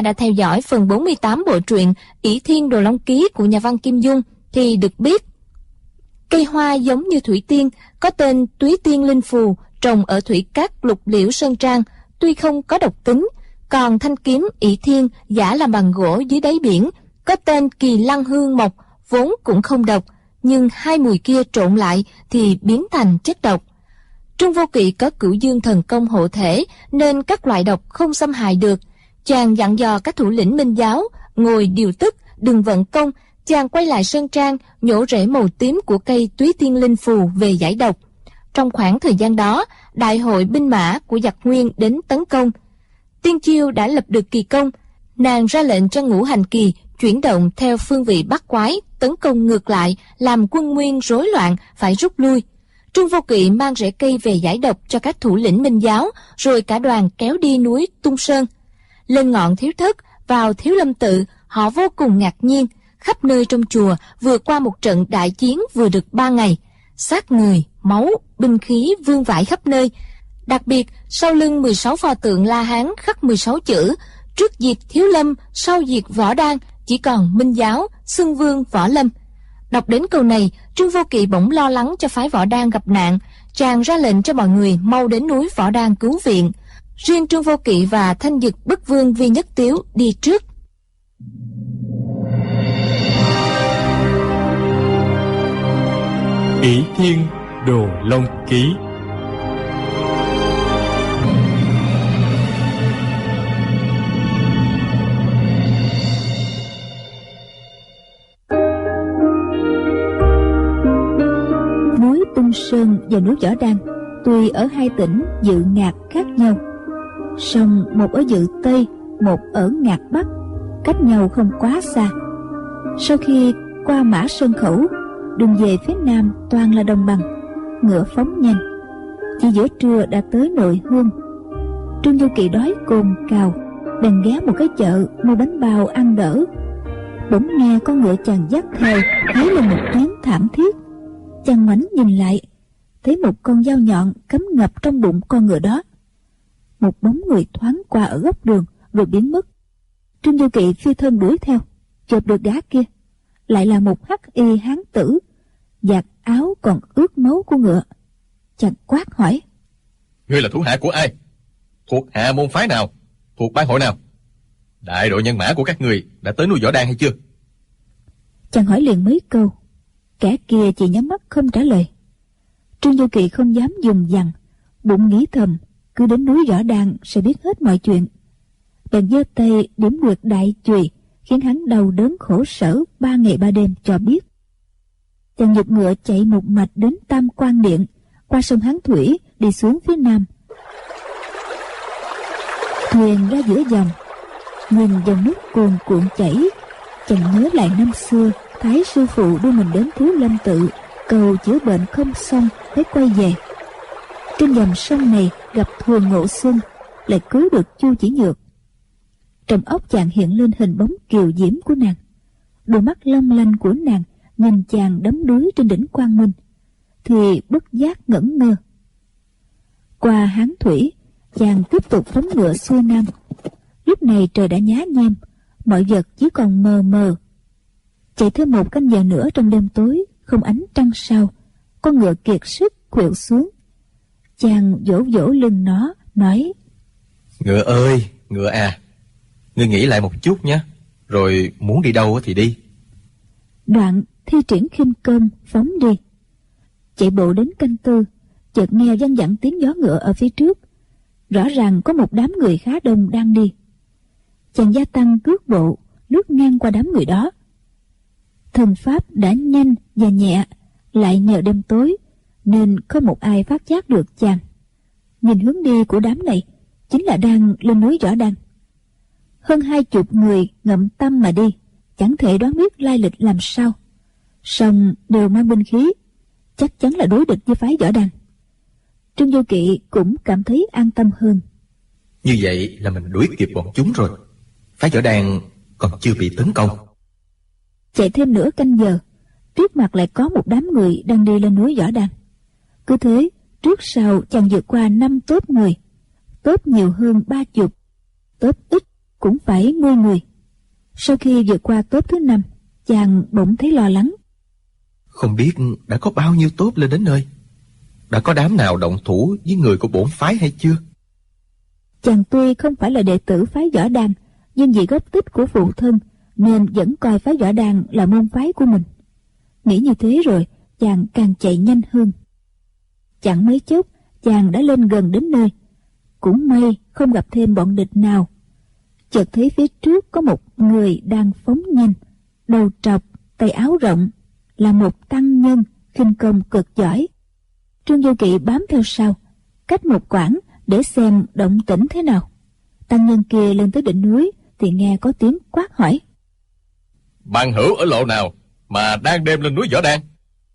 ta đã theo dõi phần 48 bộ truyện Ỷ Thiên Đồ Long Ký của nhà văn Kim Dung thì được biết, cây hoa giống như thủy tiên, có tên Túy Tiên Linh Phù, trồng ở thủy cát Lục Liễu Sơn Trang, tuy không có độc tính, còn thanh kiếm Ỷ Thiên giả làm bằng gỗ dưới đáy biển, có tên Kỳ Lăng Hương Mộc, vốn cũng không độc, nhưng hai mùi kia trộn lại thì biến thành chất độc. Trương Vô Kỵ có Cửu Dương thần công hộ thể nên các loại độc không xâm hại được. Chàng dặn dò các thủ lĩnh Minh giáo ngồi điều tức, đừng vận công. Chàng quay lại sơn trang, nhổ rễ màu tím của cây Túy Tiên Linh Phù về giải độc. Trong khoảng thời gian đó, đại hội binh mã của giặc Nguyên đến tấn công. Tiên Chiêu đã lập được kỳ công, nàng ra lệnh cho Ngũ Hành Kỳ chuyển động theo phương vị bắt quái, tấn công ngược lại, làm quân Nguyên rối loạn, phải rút lui. Trương Vô Kỵ mang rễ cây về giải độc cho các thủ lĩnh Minh giáo, rồi cả đoàn kéo đi núi Tung Sơn. Lên ngọn Thiếu Thất, vào Thiếu Lâm Tự, họ vô cùng ngạc nhiên. Khắp nơi trong chùa vừa qua một trận đại chiến vừa được 3 ngày, xác người, máu, binh khí vương vãi khắp nơi. Đặc biệt sau lưng 16 pho tượng La Hán khắc 16 chữ: trước diệt Thiếu Lâm, sau diệt Võ Đan, chỉ còn Minh giáo, xưng vương Võ Lâm. Đọc đến câu này, Trương Vô Kỵ bỗng lo lắng cho phái Võ Đan gặp nạn. Chàng ra lệnh cho mọi người mau đến núi Võ Đan cứu viện. Riêng Trương Vô Kỵ và Thanh Dực Bất Vương Vi Nhất Tiếu đi trước. Ỷ Thiên Đồ Long Ký. Núi Tung Sơn và núi Võ Đan tuy ở hai tỉnh Dự Ngạc khác nhau, song một ở Dự Tây, một ở Ngạc Bắc, cách nhau không quá xa. Sau khi qua Mã Sơn Khẩu, đường về phía nam toàn là đồng bằng, ngựa phóng nhanh. Chỉ giữa trưa đã tới Nội Hương. Trương Du Kỳ đói cồn cào, bèn ghé một cái chợ mua bánh bao ăn đỡ. Bỗng nghe con ngựa chàng dắt theo hí lên một tiếng thảm thiết. Chàng ngoảnh nhìn lại, thấy một con dao nhọn cắm ngập trong bụng con ngựa đó. Một bóng người thoáng qua ở góc đường rồi biến mất. Trương Du Kỵ phi thân đuổi theo, chộp được gã kia, lại là một hắc y hán tử, vạt áo còn ướt máu của ngựa. Chàng quát hỏi: Ngươi là thủ hạ của ai? Thuộc hạ môn phái nào? Thuộc bang hội nào? Đại đội nhân mã của các người đã tới núi Võ Đan hay chưa? Chàng hỏi liền mấy câu, kẻ kia chỉ nhắm mắt không trả lời. Trương Du Kỵ không dám dùng dằng, bụng nghĩ thầm cứ đến núi Võ Đan sẽ biết hết mọi chuyện. Bèn giơ tay điểm quyệt đại chùy, khiến hắn đau đớn khổ sở 3 ngày 3 đêm cho biết. Chàng giục ngựa chạy một mạch đến Tam Quan Điện, qua sông Hán Thủy đi xuống phía nam. Thuyền ra giữa dòng, nhìn dòng nước cuồn cuộn chảy. Chàng nhớ lại năm xưa Thái sư phụ đưa mình đến Thiếu Lâm Tự cầu chữa bệnh không xong phải quay về. Trên dòng sông này gặp Thuần Ngộ Xuân, lại cứu được Chu Chỉ Nhược. Trong óc chàng hiện lên hình bóng kiều diễm của nàng, đôi mắt long lanh của nàng nhìn chàng đắm đuối trên đỉnh Quang Minh, thì bất giác ngẩn ngơ. Qua Hán Thủy, chàng tiếp tục phóng ngựa xuôi nam. Lúc này trời đã nhá nhem, mọi vật chỉ còn mờ mờ. Chạy thêm một canh giờ nữa trong đêm tối, không ánh trăng sao, con ngựa kiệt sức khuỵu xuống. Chàng vỗ vỗ lưng nó, nói: Ngựa ơi, ngựa à, ngươi nghĩ lại một chút nhé, rồi muốn đi đâu thì đi. Đoạn thi triển khinh công phóng đi. Chạy bộ đến canh tư, chợt nghe văng vẳng tiếng gió ngựa ở phía trước. Rõ ràng có một đám người khá đông đang đi. Chàng gia tăng cước bộ, lướt ngang qua đám người đó. Thần pháp đã nhanh và nhẹ, lại nhờ đêm tối nên không một ai phát giác được chàng. Nhìn hướng đi của đám này chính là đang lên núi Võ Đan. Hơn 20 người ngậm tâm mà đi, chẳng thể đoán biết lai lịch làm sao. Song đều mang binh khí, chắc chắn là đối địch với phái Võ Đan. Trương Du Kỵ cũng cảm thấy an tâm hơn. Như vậy là mình đuổi kịp bọn chúng rồi. Phái Võ Đan còn chưa bị tấn công. Chạy thêm nửa canh giờ, trước mặt lại có một đám người đang đi lên núi Võ Đan. Cứ thế, trước sau chàng vượt qua 5 tốp người, tốp nhiều hơn 30, tốp ít cũng phải 10 người. Sau khi vượt qua tốp thứ 5, chàng bỗng thấy lo lắng. Không biết đã có bao nhiêu tốp lên đến nơi? Đã có đám nào động thủ với người của bổn phái hay chưa? Chàng tuy không phải là đệ tử phái Võ Đan, nhưng vì gốc tích của phụ thân nên vẫn coi phái Võ Đan là môn phái của mình. Nghĩ như thế rồi, chàng càng chạy nhanh hơn. Chẳng mấy chốc, chàng đã lên gần đến nơi. Cũng may không gặp thêm bọn địch nào. Chợt thấy phía trước có một người đang phóng nhanh, đầu trọc, tay áo rộng, là một tăng nhân khinh công cực giỏi. Trương Du Kỵ bám theo sau, cách một quãng để xem động tĩnh thế nào. Tăng nhân kia lên tới đỉnh núi thì nghe có tiếng quát hỏi: Bằng hữu ở lộ nào mà đang đêm lên núi Võ Đan?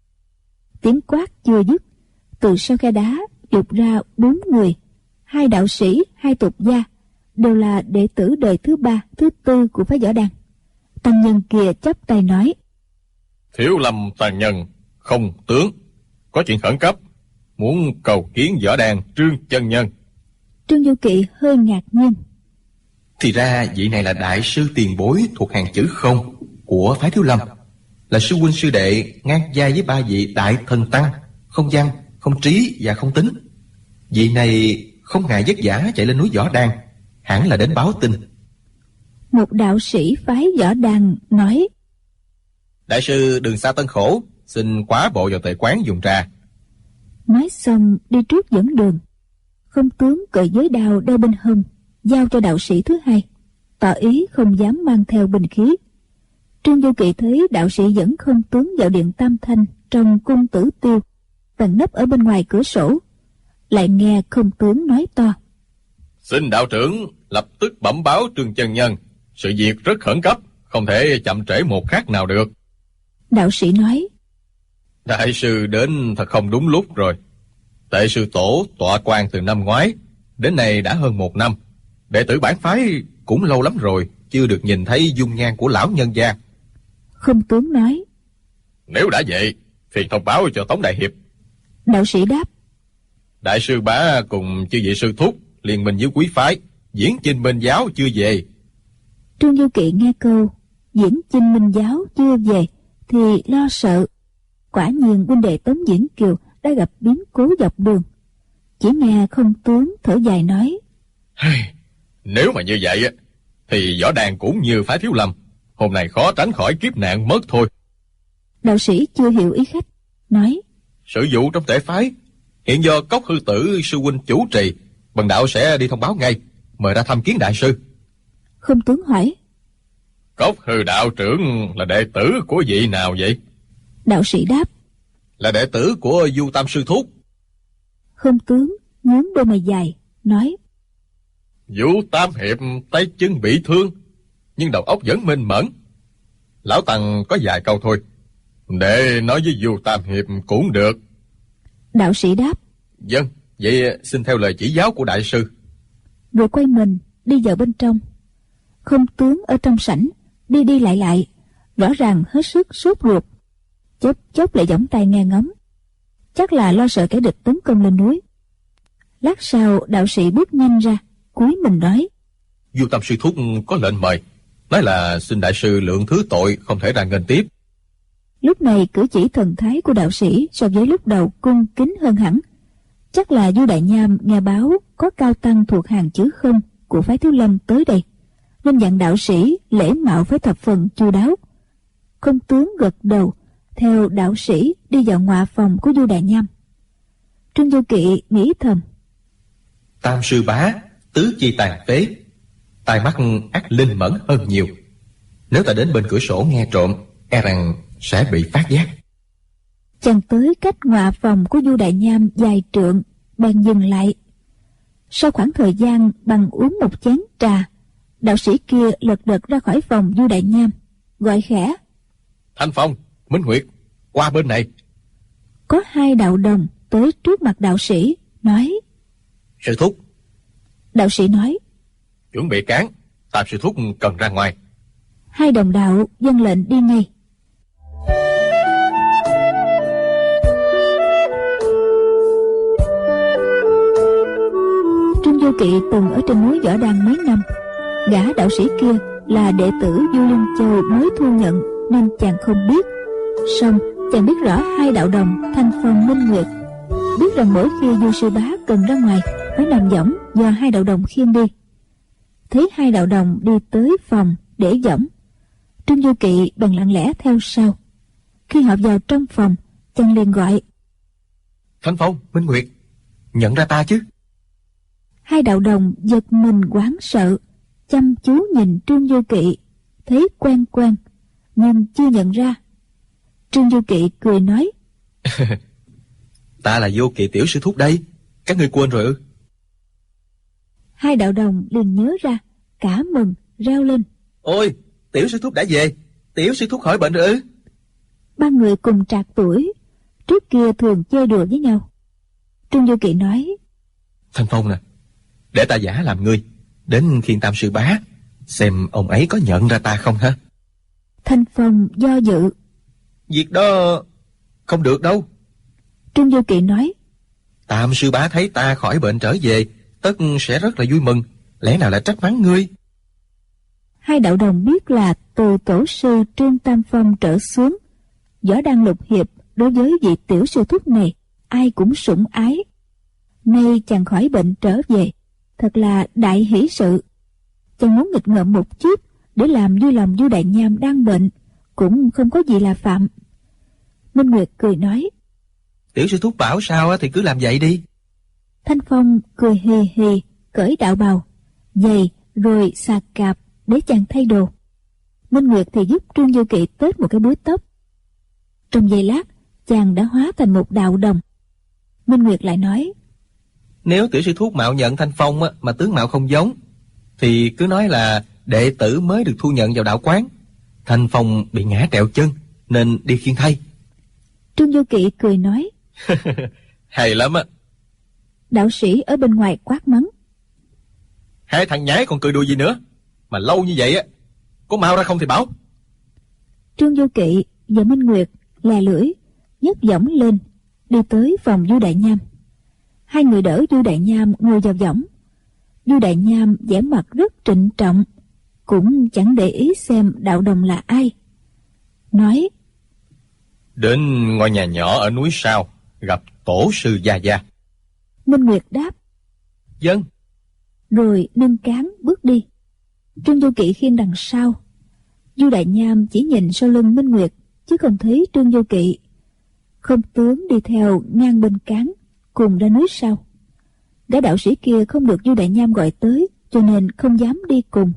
Tiếng quát chưa dứt, từ sau khe đá vụt ra 4 người, 2 đạo sĩ, 2 tục gia, đều là đệ tử đời thứ 3, thứ 4 của phái Võ Đan. Tăng nhân kia chắp tay nói: Thiếu lâm tàn nhân, không tướng, có chuyện khẩn cấp, muốn cầu kiến Võ Đan Trương chân nhân. Trương Du Kỵ hơi ngạc nhiên. Thì ra vị này là đại sư tiền bối thuộc hàng chữ không của phái Thiếu lâm, là sư huynh sư đệ ngang vai với 3 vị đại thần tăng, không văn, không trí và không tính. Vị này không ngại vất vả chạy lên núi Võ Đan, hẳn là đến báo tin. Một đạo sĩ phái Võ Đan nói: Đại sư đường xa tân khổ, xin quá bộ vào tệ quán dùng trà. Nói xong đi trước dẫn đường. Không tướng cởi giới đao đeo bên hông, giao cho đạo sĩ thứ 2, tỏ ý không dám mang theo binh khí. Trương Du Kỵ thấy đạo sĩ dẫn không tướng vào điện Tam Thanh trong cung Tử Tiêu, bèn nấp ở bên ngoài cửa sổ. Lại nghe không tướng nói to: Xin đạo trưởng lập tức bẩm báo Trương chân nhân, sự việc rất khẩn cấp, không thể chậm trễ một khắc nào được. Đạo sĩ nói: Đại sư đến thật không đúng lúc rồi. Tệ sư tổ tọa quan từ năm ngoái, đến nay đã hơn 1 năm. Đệ tử bản phái cũng lâu lắm rồi, chưa được nhìn thấy dung nhan của lão nhân gia. Không tướng nói: Nếu đã vậy, thì thông báo cho Tống Đại Hiệp. Đạo sĩ đáp: Đại sư bá cùng chư vị sư thúc liên minh với quý phái, diễn chinh minh giáo chưa về. Trương Du Kỵ nghe câu diễn chinh minh giáo chưa về thì lo sợ. Quả nhiên huynh đệ Tống Diễn Kiều đã gặp biến cố dọc đường. Chỉ nghe không tướng thở dài nói: Nếu mà như vậy thì Võ Đan cũng như phái Thiếu lâm, hôm nay khó tránh khỏi kiếp nạn mất thôi. Đạo sĩ chưa hiểu ý khách, nói: Sự vụ trong tệ phái hiện do Cốc Hư Tử sư huynh chủ trì, bần đạo sẽ đi thông báo ngay, mời ra thăm kiến đại sư. Không tướng hỏi: Cốc Hư đạo trưởng là đệ tử của vị nào vậy? Đạo sĩ đáp: Là đệ tử của Du Tam sư thúc. Không tướng nhướng đôi mày dài, nói: Du Tam hiệp tay chân bị thương, nhưng đầu óc vẫn minh mẫn. Lão Tằng có vài câu thôi, để nói với Du Tam hiệp cũng được. Đạo sĩ đáp: Vâng, vậy xin theo lời chỉ giáo của đại sư. Rồi quay mình đi vào bên trong. Không tướng ở trong sảnh đi đi lại, rõ ràng hết sức sốt ruột, chốc chốc lại giỏng tay nghe ngóng, chắc là lo sợ kẻ địch tấn công lên núi. Lát sau đạo sĩ bước nhanh ra, cúi mình nói: Du Tam sư thúc có lệnh mời, nói là xin đại sư lượng thứ tội, không thể ra nghênh tiếp. Lúc này cử chỉ thần thái của đạo sĩ so với lúc đầu cung kính hơn hẳn. Chắc là Du Đại Nham nghe báo có cao tăng thuộc hàng chữ không của phái Thiếu lâm tới đây, nên dặn đạo sĩ lễ mạo với thập phần chu đáo. Không tướng gật đầu, theo đạo sĩ đi vào ngọa phòng của Du Đại Nham. Trương Du Kỵ nghĩ thầm: Tam sư bá tứ chi tàn phế, tai mắt ắt linh mẫn hơn nhiều. Nếu ta đến bên cửa sổ nghe trộm, e rằng sẽ bị phát giác. Chàng tới cách ngọa phòng của Du Đại Nham vài trượng, bèn dừng lại. Sau khoảng thời gian bằng uống một chén trà, đạo sĩ kia lật đật ra khỏi phòng Du Đại Nham, gọi khẽ: Thanh Phong, Minh Nguyệt, qua bên này. Có 2 đạo đồng tới trước mặt đạo sĩ, nói: Sư thúc. Đạo sĩ nói: Chuẩn bị cán, Tam sư thúc cần ra ngoài. 2 đồng đạo vâng lệnh đi ngay. Trương Du Kỵ từng ở trên núi Võ Đan mấy năm, Gã đạo sĩ kia là đệ tử Du Linh Châu mới thu nhận nên chàng không biết. Song chàng biết rõ hai đạo đồng Thanh Phong, Minh Nguyệt, biết rằng mỗi khi Du sư bá cần ra ngoài phải nằm võng do hai đạo đồng khiêng đi. Thấy hai đạo đồng đi tới phòng để võng, Trương Du Kỵ bèn lặng lẽ theo sau. Khi họ vào trong phòng, chàng liền gọi: Thanh Phong, Minh Nguyệt, nhận ra ta chứ? Hai đạo đồng giật mình hoảng sợ, chăm chú nhìn Trương Du Kỵ, thấy quen quen nhưng chưa nhận ra. Trương Du Kỵ cười nói: Ta là Vô Kỵ tiểu sư thúc đây, các ngươi quên rồi ư? Hai đạo đồng liền nhớ ra, cả mừng reo lên: Ôi, tiểu sư thúc đã về, tiểu sư thúc khỏi bệnh rồi ư? Ba người cùng trạc tuổi, trước kia thường chơi đùa với nhau. Trương Du Kỵ nói: Thanh Phong nè, để ta giả làm ngươi, đến Khiên Tam sư bá, xem ông ấy có nhận ra ta không ha? Thanh Phong do dự: Việc đó không được đâu. Trương Du Kỵ nói: Tam sư bá thấy ta khỏi bệnh trở về, tất sẽ rất là vui mừng, lẽ nào lại trách mắng ngươi? Hai đạo đồng biết là từ tổ sư Trương Tam Phong trở xuống, Võ Đăng Lục Hiệp đối với vị tiểu sư thúc này ai cũng sủng ái. Nay chàng khỏi bệnh trở về, thật là đại hỷ sự. Chàng muốn nghịch ngợm một chút để làm vui lòng Du Đại Nham đang bệnh, cũng không có gì là phạm. Minh Nguyệt cười nói: Tiểu sư thúc bảo sao thì cứ làm vậy đi. Thanh Phong cười hì hì, cởi đạo bào, giày rồi xà cạp để chàng thay đồ. Minh Nguyệt thì giúp Trương Du Kỵ tết một cái búi tóc. Trong giây lát, chàng đã hóa thành một đạo đồng. Minh Nguyệt lại nói: Nếu tiểu sư thúc mạo nhận Thanh Phong mà tướng mạo không giống, thì cứ nói là đệ tử mới được thu nhận vào đạo quán. Thanh Phong bị ngã trẹo chân nên đi khiêng thay. Trương Du Kỵ cười nói: Hay lắm á. Đạo sĩ ở bên ngoài quát mắng: Hai thằng nhái còn cười đùa gì nữa, mà lâu như vậy á, có mau ra không thì bảo. Trương Du Kỵ và Minh Nguyệt lè lưỡi nhấc võng lên, đi tới phòng Du Đại Nham. Hai người đỡ Du Đại Nham ngồi vào võng. Du Đại Nham vẻ mặt rất trịnh trọng, cũng chẳng để ý xem đạo đồng là ai, nói: Đến ngôi nhà nhỏ ở núi sau, gặp tổ sư Gia Gia. Minh Nguyệt đáp: Vâng. Rồi nâng cán bước đi. Trương Du Kỵ khiêng đằng sau. Du Đại Nham chỉ nhìn sau lưng Minh Nguyệt, chứ không thấy Trương Du Kỵ. Không tướng đi theo ngang bên cán, cùng ra núi sau. Gã đạo sĩ kia không được Du Đại Nham gọi tới, cho nên không dám đi cùng.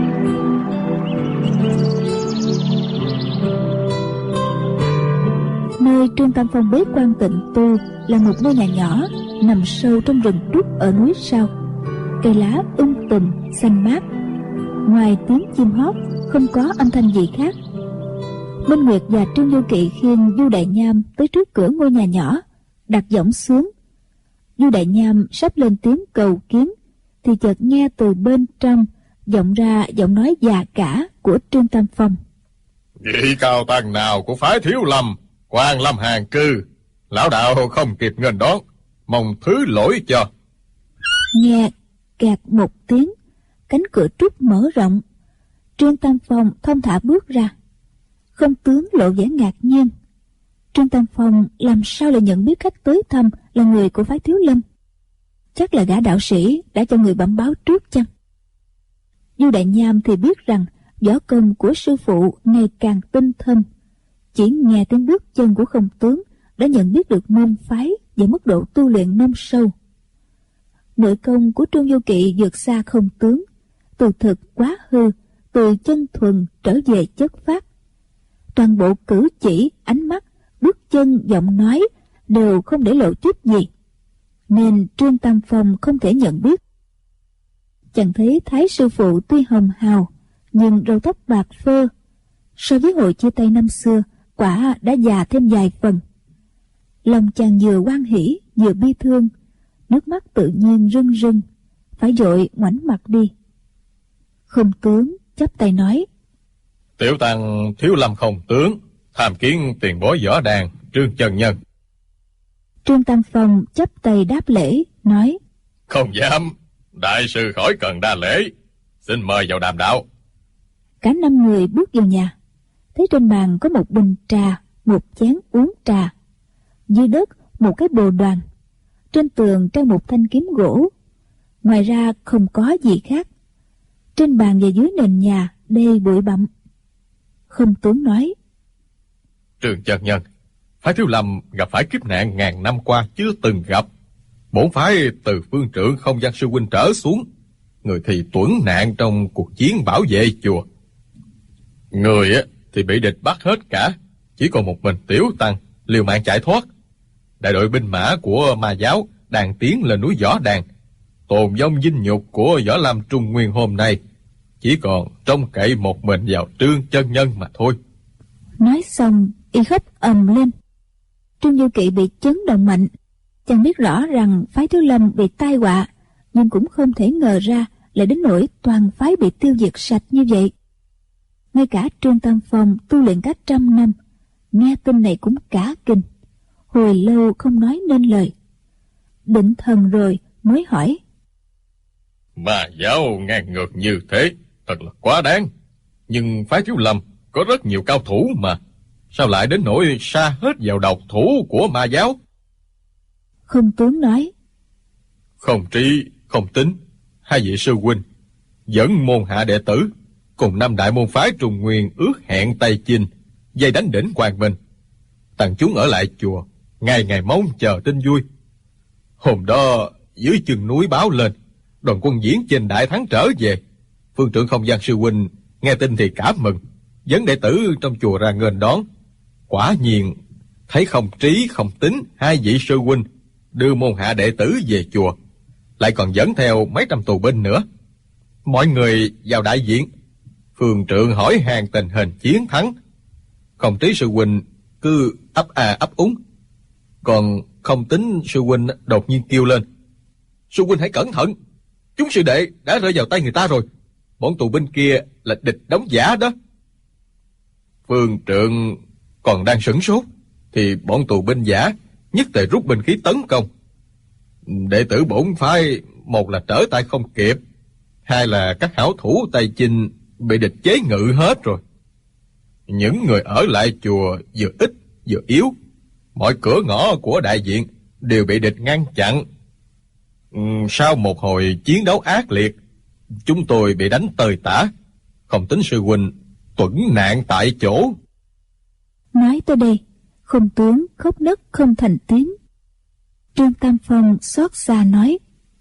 Nơi Trương Tam Phong bế quan tịnh tu là một ngôi nhà nhỏ nằm sâu trong rừng trúc ở núi sau. Cây lá tùm xanh mát, ngoài tiếng chim hót không có âm thanh gì khác. Minh Nguyệt và Trương Du Kỵ khiêng Du Đại Nham tới trước cửa ngôi nhà nhỏ, đặt võng xuống. Du Đại Nham sắp lên tiếng cầu kiến, thì chợt nghe từ bên trong vọng ra giọng nói già cả của Trương Tam Phong: Vị cao tăng nào của phái Thiếu Lâm, Quan Lâm hàng cư, lão đạo không kịp nghênh đón, mong thứ lỗi cho. Nghe kẹt một tiếng, cánh cửa trúc mở rộng. Trương Tam Phong thong thả bước ra. Không tướng lộ vẻ ngạc nhiên. Trương Tam Phong làm sao lại nhận biết khách tới thăm là người của phái Thiếu Lâm? Chắc là gã đạo sĩ đã cho người bẩm báo trước chăng? Du Đại Nham thì biết rằng võ công của sư phụ ngày càng tinh thâm. Chỉ nghe tiếng bước chân của không tướng đã nhận biết được môn phái và mức độ tu luyện nông sâu. Nội công của Trương Du Kỵ vượt xa không tướng, từ thực quá hư, từ chân thuần trở về chất phát. Toàn bộ cử chỉ, ánh mắt, bước chân, giọng nói đều không để lộ chút gì, nên Trương Tam Phong không thể nhận biết. Chẳng thấy Thái sư phụ tuy hồng hào, nhưng râu tóc bạc phơ, so với hồi chia tay năm xưa quả đã già thêm vài phần. Lòng chàng vừa hoan hỉ vừa bi thương, nước mắt tự nhiên rưng rưng, phải vội ngoảnh mặt đi. Không tướng chắp tay nói: Tiểu tăng Thiếu Lâm không tướng, tham kiến tiền bối Võ Đàn Trương chân nhân. Trương Tam Phong chắp tay đáp lễ, nói: Không dám, đại sư khỏi cần đa lễ, Xin mời vào đàm đạo. Cả 5 người bước vào nhà, thấy trên bàn có một bình trà, một chén uống trà. Dưới đất một cái bồ đoàn, trên tường treo một thanh kiếm gỗ. Ngoài ra không có gì khác. Trên bàn và dưới nền nhà đầy bụi bặm. Không Tướng nói: Trương chân nhân, phái Thiếu Lâm gặp phải kiếp nạn ngàn năm qua chưa từng gặp. Bổn phái từ phương trượng Không Gian sư huynh trở xuống, người thì tuẫn nạn trong cuộc chiến bảo vệ chùa. Người thì bị địch bắt hết cả, chỉ còn một mình Tiểu Tăng liều mạng chạy thoát. Đại đội binh mã của ma giáo đang tiến lên núi Võ Đàn. Tồn vong vinh nhục của Võ Lâm Trung Nguyên hôm nay chỉ còn trông cậy một mình vào Trương chân nhân mà thôi. Nói xong y khóc ầm lên. Trương Du Kỵ bị chấn động mạnh. Chàng biết rõ rằng phái Thiếu Lâm bị tai họa, nhưng cũng không thể ngờ ra lại đến nỗi toàn phái bị tiêu diệt sạch như vậy. Ngay cả Trương Tam Phong tu luyện cả 100 năm, nghe tin này cũng cả kinh, hồi lâu không nói nên lời. Định thần rồi mới hỏi: Ma giáo ngang ngược như thế thật là quá đáng. Nhưng phái Thiếu Lâm có rất nhiều cao thủ mà, sao lại đến nỗi sa hết vào độc thủ của ma giáo? Không Tướng nói: Không Trí, Không Tính, hai vị sư huynh dẫn môn hạ đệ tử cùng 5 đại môn phái Trung Nguyên ước hẹn Tây Chinh dây đánh đỉnh Quang Minh. Tăng chúng ở lại chùa ngày ngày mong chờ tin vui. Hôm đó dưới chân núi báo lên đoàn quân Diễn Chinh đại thắng trở về. Phương trượng Không Gian sư huynh nghe tin thì cảm mừng, dẫn đệ tử trong chùa ra nghênh đón. Quả nhiên thấy Không Trí, Không Tính hai vị sư huynh đưa môn hạ đệ tử về chùa, lại còn dẫn theo mấy trăm tù binh nữa. Mọi người vào đại viện, Phương trượng hỏi han tình hình chiến thắng. Không Trí sư huynh cứ ấp à ấp úng, còn Không Tính sư huynh đột nhiên kêu lên: Sư huynh hãy cẩn thận, chúng sư đệ đã rơi vào tay người ta rồi. Bọn tù binh kia là địch đóng giả đó. Phương trượng còn đang sửng sốt thì bọn tù binh giả nhất tề rút binh khí tấn công. Đệ tử bổn phái một là trở tay không kịp, hai là các hảo thủ Tây Chinh bị địch chế ngự hết rồi. Những người ở lại chùa vừa ít vừa yếu, mọi cửa ngõ của đại viện đều bị địch ngăn chặn. Sau một hồi chiến đấu ác liệt, chúng tôi bị đánh tơi tả. Không Tính sư huynh tuẫn nạn tại chỗ. Nói tới đây, Không Tướng khóc nấc không thành tiếng. Trương Tam Phong xót xa nói: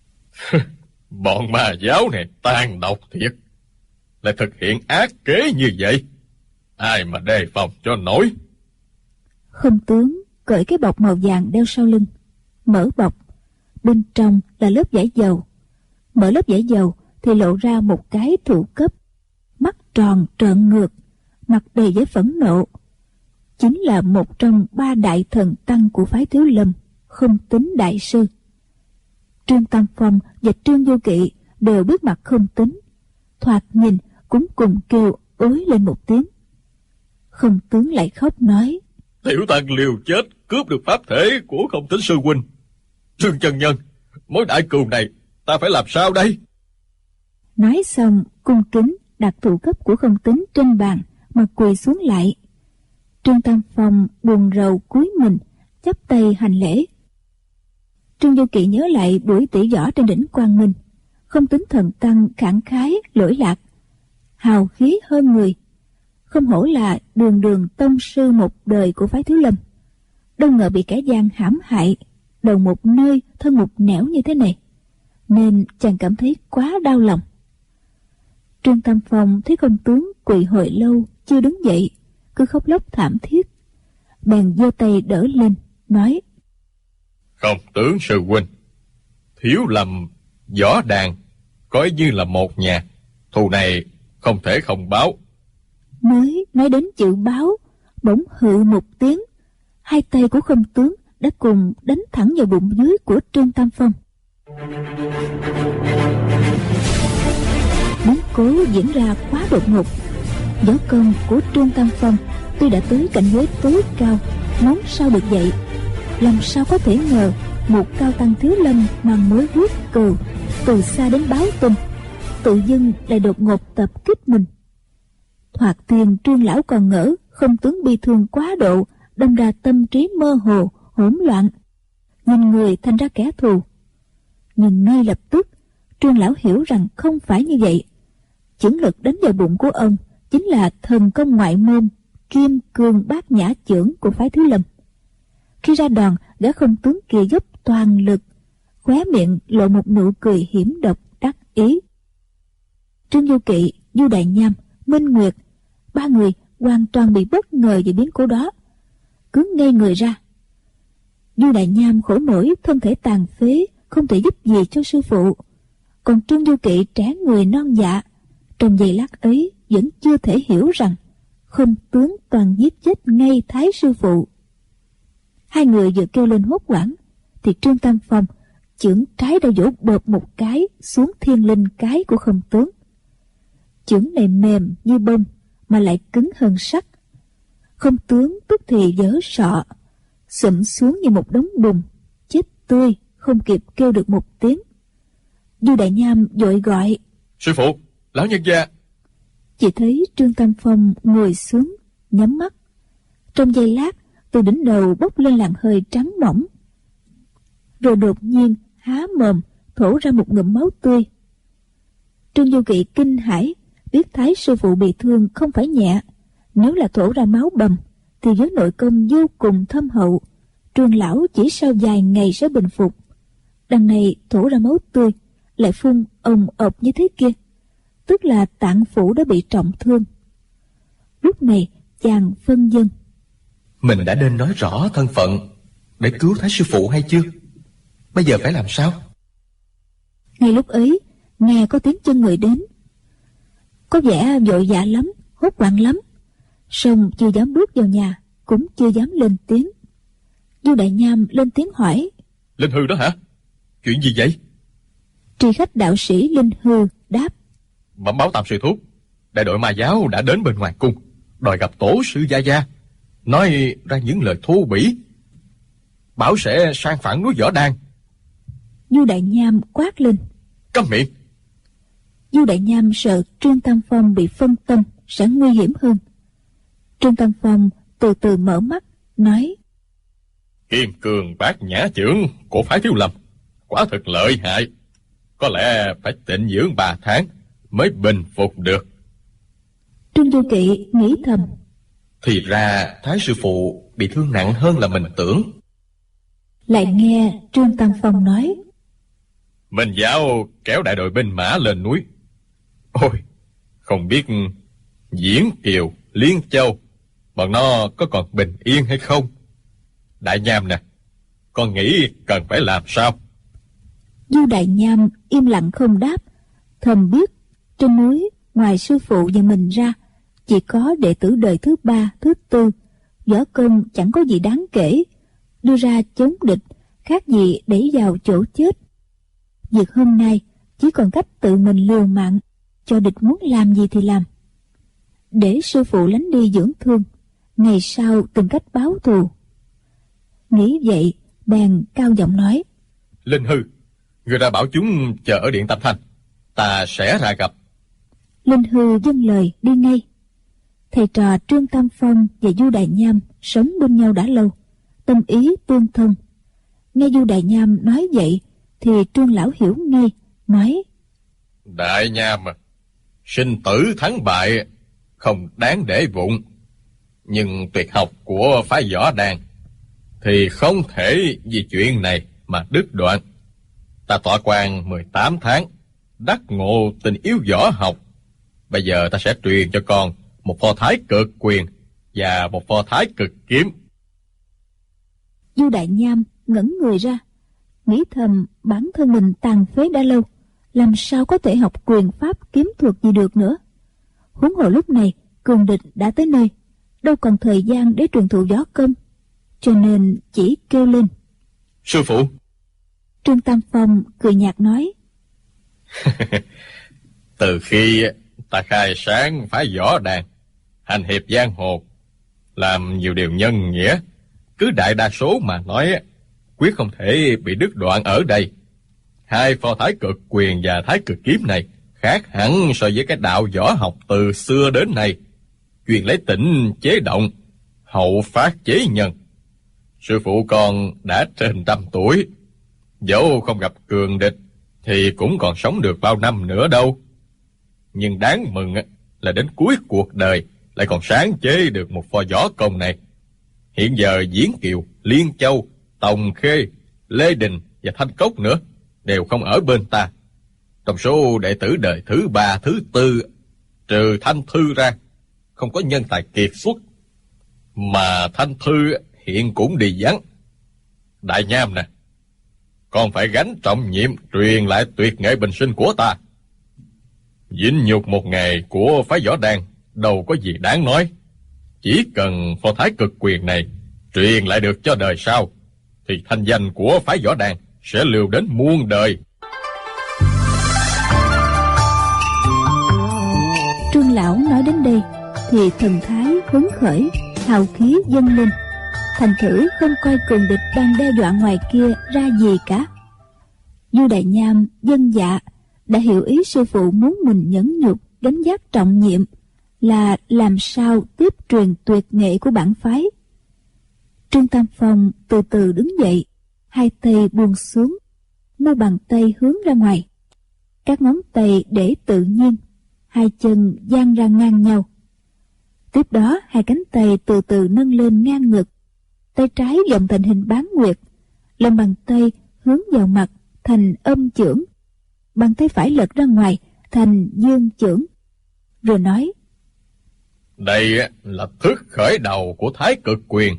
Bọn ma giáo này tàn độc thiệt, lại thực hiện ác kế như vậy, ai mà đề phòng cho nổi. Không Tướng cởi cái bọc màu vàng đeo sau lưng, mở bọc, bên trong là lớp vải dầu. Mở lớp vải dầu thì lộ ra một cái thủ cấp, mắt tròn trợn ngược, mặt đầy vẻ phẫn nộ. Chính là một trong 3 đại thần tăng của phái Thiếu Lâm, Không Tính đại sư. Trương Tam Phong và Trương Du Kỵ đều biết mặt Không Tính, thoạt nhìn cũng cùng kêu ối lên một tiếng. Không Tướng lại khóc nói: Tiểu tăng liều chết cướp được pháp thể của Không Tính sư huynh. Trương chân nhân, mối đại cừu này ta phải làm sao đây? Nói xong cung kính đặt thủ cấp của Không Tính trên bàn mà quỳ xuống lại. Trương Tam Phong buồn rầu cúi mình chắp tay hành lễ. Trương Du Kỵ nhớ lại buổi tỷ võ trên đỉnh Quang Minh, Không Tính thần tăng khẳng khái lỗi lạc, hào khí hơn người, không hổ là đường đường tông sư một đời của phái Thiếu Lâm. Đâu ngờ bị kẻ gian hãm hại, đầu một nơi thân một nẻo như thế này, nên chàng cảm thấy quá đau lòng. Trương Tam Phong thấy Không Tướng quỳ hồi lâu chưa đứng dậy, cứ khóc lóc thảm thiết, bèn giơ tay đỡ lên nói: Không Tướng sư huynh, Thiếu Lâm Võ Đàn coi như là một nhà, thù này không thể không báo. Mới nói đến chữ báo, bỗng hự một tiếng, hai tay của Không Tướng đã cùng đánh thẳng vào bụng dưới của Trương Tam Phong. Biến cố diễn ra quá đột ngột. Võ công của Trương Tam Phong tuy đã tới cảnh giới tối cao, móng sao được vậy, làm sao có thể ngờ một cao tăng Thiếu Lâm mang mối huyết cừu từ xa đến báo tin, tự dưng lại đột ngột tập kích mình. Thoạt tiên Trương lão còn ngỡ Không tướng bi thương quá độ, đâm ra tâm trí mơ hồ, hỗn loạn, nhìn người thành ra kẻ thù. Nhưng ngay lập tức Trương lão hiểu rằng không phải như vậy. Chưởng lực đánh vào bụng của ông chính là thần công ngoại môn Kim Cương Bát Nhã Chưởng của phái Thứ Lâm. Khi ra đòn, gã Không tướng kia dốc toàn lực, khóe miệng lộ một nụ cười hiểm độc đắc ý. Trương Du Kỵ, Du Đại Nham, Minh Nguyệt, ba người hoàn toàn bị bất ngờ về biến cố đó, cứ ngây người ra. Du Đại Nham khổ nổi thân thể tàn phế, không thể giúp gì cho sư phụ. Còn Trương Du Kỵ trẻ người non dạ, trong giây lát ấy vẫn chưa thể hiểu rằng Không tướng toàn giết chết ngay Thái sư phụ. Hai người vừa kêu lên hốt hoảng thì Trương Tam Phong chưởng trái đã vỗ bợp một cái xuống thiên linh cái của Không tướng. Chưởng này mềm như bông mà lại cứng hơn sắt. Không tướng tức thì vỡ sọ, sụm xuống như một đống bùn, chết tươi, không kịp kêu được một tiếng. Du Đại Nham vội gọi: Sư phụ, lão nhân gia. Chỉ thấy Trương Tam Phong ngồi xuống, nhắm mắt. Trong giây lát, từ đỉnh đầu bốc lên làn hơi trắng mỏng, rồi đột nhiên há mồm thổ ra một ngụm máu tươi. Trương Du Kỵ kinh hãi, biết Thái sư phụ bị thương không phải nhẹ. Nếu là thổ ra máu bầm thì với nội công vô cùng thâm hậu, Trương lão chỉ sau vài ngày sẽ bình phục. Đằng này thổ ra máu tươi lại phun ồng ộc như thế kia, tức là tạng phủ đã bị trọng thương. Lúc này chàng phân vân: mình đã nên nói rõ thân phận để cứu Thái sư phụ hay chưa? Bây giờ phải làm sao? Ngay lúc ấy nghe có tiếng chân người đến, có vẻ vội vã lắm, hốt hoảng lắm, song chưa dám bước vào nhà, cũng chưa dám lên tiếng. Du Đại Nham lên tiếng hỏi: Linh Hư đó hả? Chuyện gì vậy? Tri khách đạo sĩ Linh Hư đáp: Bẩm báo Tam sư thúc, đại đội ma giáo đã đến bên ngoài cung, đòi gặp tổ sư Gia Gia, nói ra những lời thô bỉ, bảo sẽ sang phản núi Võ Đan. Du Đại Nham quát lên: Câm miệng! Du Đại Nham sợ Trương Tam Phong bị phân tâm sẽ nguy hiểm hơn. Trương Tam Phong từ từ mở mắt, nói: Kim Cương Bát Nhã Chưởng của phái Thiếu Lâm quả thực lợi hại, có lẽ phải tịnh dưỡng 3 tháng mới bình phục được. Trương Du Kỵ nghĩ thầm: Thì ra Thái sư phụ bị thương nặng hơn là mình tưởng. Lại nghe Trương Tam Phong nói: Minh giáo kéo đại đội binh mã lên núi. Ôi, không biết Diễn Kiều, Liên Châu bọn nó có còn bình yên hay không? Đại Nham nè, con nghĩ cần phải làm sao? Du Đại Nham im lặng không đáp, thầm biết trên núi ngoài sư phụ và mình ra chỉ có đệ tử đời thứ 3, thứ 4, võ công chẳng có gì đáng kể, đưa ra chống địch khác gì đẩy vào chỗ chết. Việc hôm nay chỉ còn cách tự mình liều mạng, cho địch muốn làm gì thì làm, để sư phụ lánh đi dưỡng thương, ngày sau tìm cách báo thù. Nghĩ vậy bèn cao giọng nói: Linh Hư, người ra bảo chúng chờ ở điện Tam Thanh, ta sẽ ra gặp. Linh Hư dâng lời đi ngay. Thầy trò Trương Tam Phong và Du Đại Nham sống bên nhau đã lâu, tâm ý tương thông. Nghe Du Đại Nham nói vậy thì Trương lão hiểu ngay, nói: Đại Nham, sinh tử thắng bại không đáng để vụng, nhưng tuyệt học của phái Võ Đan thì không thể vì chuyện này mà đứt đoạn. Ta tọa quan 18 tháng, đắc ngộ tình yêu võ học. Bây giờ ta sẽ truyền cho con một pho thái cực quyền và một pho thái cực kiếm. Du Đại Nham ngẩn người ra, nghĩ thầm bản thân mình tàn phế đã lâu, làm sao có thể học quyền pháp kiếm thuật gì được nữa. Huống hồ lúc này cường địch đã tới nơi, đâu còn thời gian để truyền thụ võ công, cho nên chỉ kêu lên: Sư phụ! Trương Tam Phong cười nhạt nói: Từ khi ta khai sáng phái Võ Đan, hành hiệp giang hồ, làm nhiều điều nhân nghĩa, cứ đại đa số mà nói quyết không thể bị đứt đoạn ở đây. 2 pho thái cực quyền và thái cực kiếm này khác hẳn so với cái đạo võ học từ xưa đến nay, chuyên lấy tịnh chế động, hậu phát chế nhân. Sư phụ con đã trên 100 tuổi, dẫu không gặp cường địch thì cũng còn sống được bao năm nữa đâu. Nhưng đáng mừng là đến cuối cuộc đời lại còn sáng chế được một pho võ công này. Hiện giờ Diễn Kiều, Liên Châu, Tòng Khê, Lê Đình và Thanh Cốc nữa đều không ở bên ta. Trong số đệ tử đời thứ 3, thứ 4, trừ Thanh Thư ra, không có nhân tài kiệt xuất. Mà Thanh Thư hiện cũng đi vắng. Đại Nham nè, con phải gánh trọng nhiệm truyền lại tuyệt nghệ bình sinh của ta. Vinh nhục một ngày của phái võ đan đâu có gì đáng nói. Chỉ cần pho thái cực quyền này truyền lại được cho đời sau, thì thanh danh của phái võ đan sẽ lưu đến muôn đời. Trương lão nói đến đây thì thần thái hứng khởi, hào khí dâng lên, thành thử không coi cường địch đang đe dọa ngoài kia ra gì cả. Du Đại Nham dân dạ đã hiểu ý sư phụ muốn mình nhẫn nhục gánh vác trọng nhiệm là làm sao tiếp truyền tuyệt nghệ của bản phái. Trương Tam Phong từ từ đứng dậy, hai tay buông xuống, mu bàn tay hướng ra ngoài, các ngón tay để tự nhiên, hai chân dang ra ngang nhau. Tiếp đó hai cánh tay từ từ nâng lên ngang ngực, tay trái vòng thành hình bán nguyệt, lòng bàn tay hướng vào mặt thành âm chưởng, bàn tay phải lật ra ngoài thành dương chưởng, rồi nói: Đây là thức khởi đầu của thái cực quyền.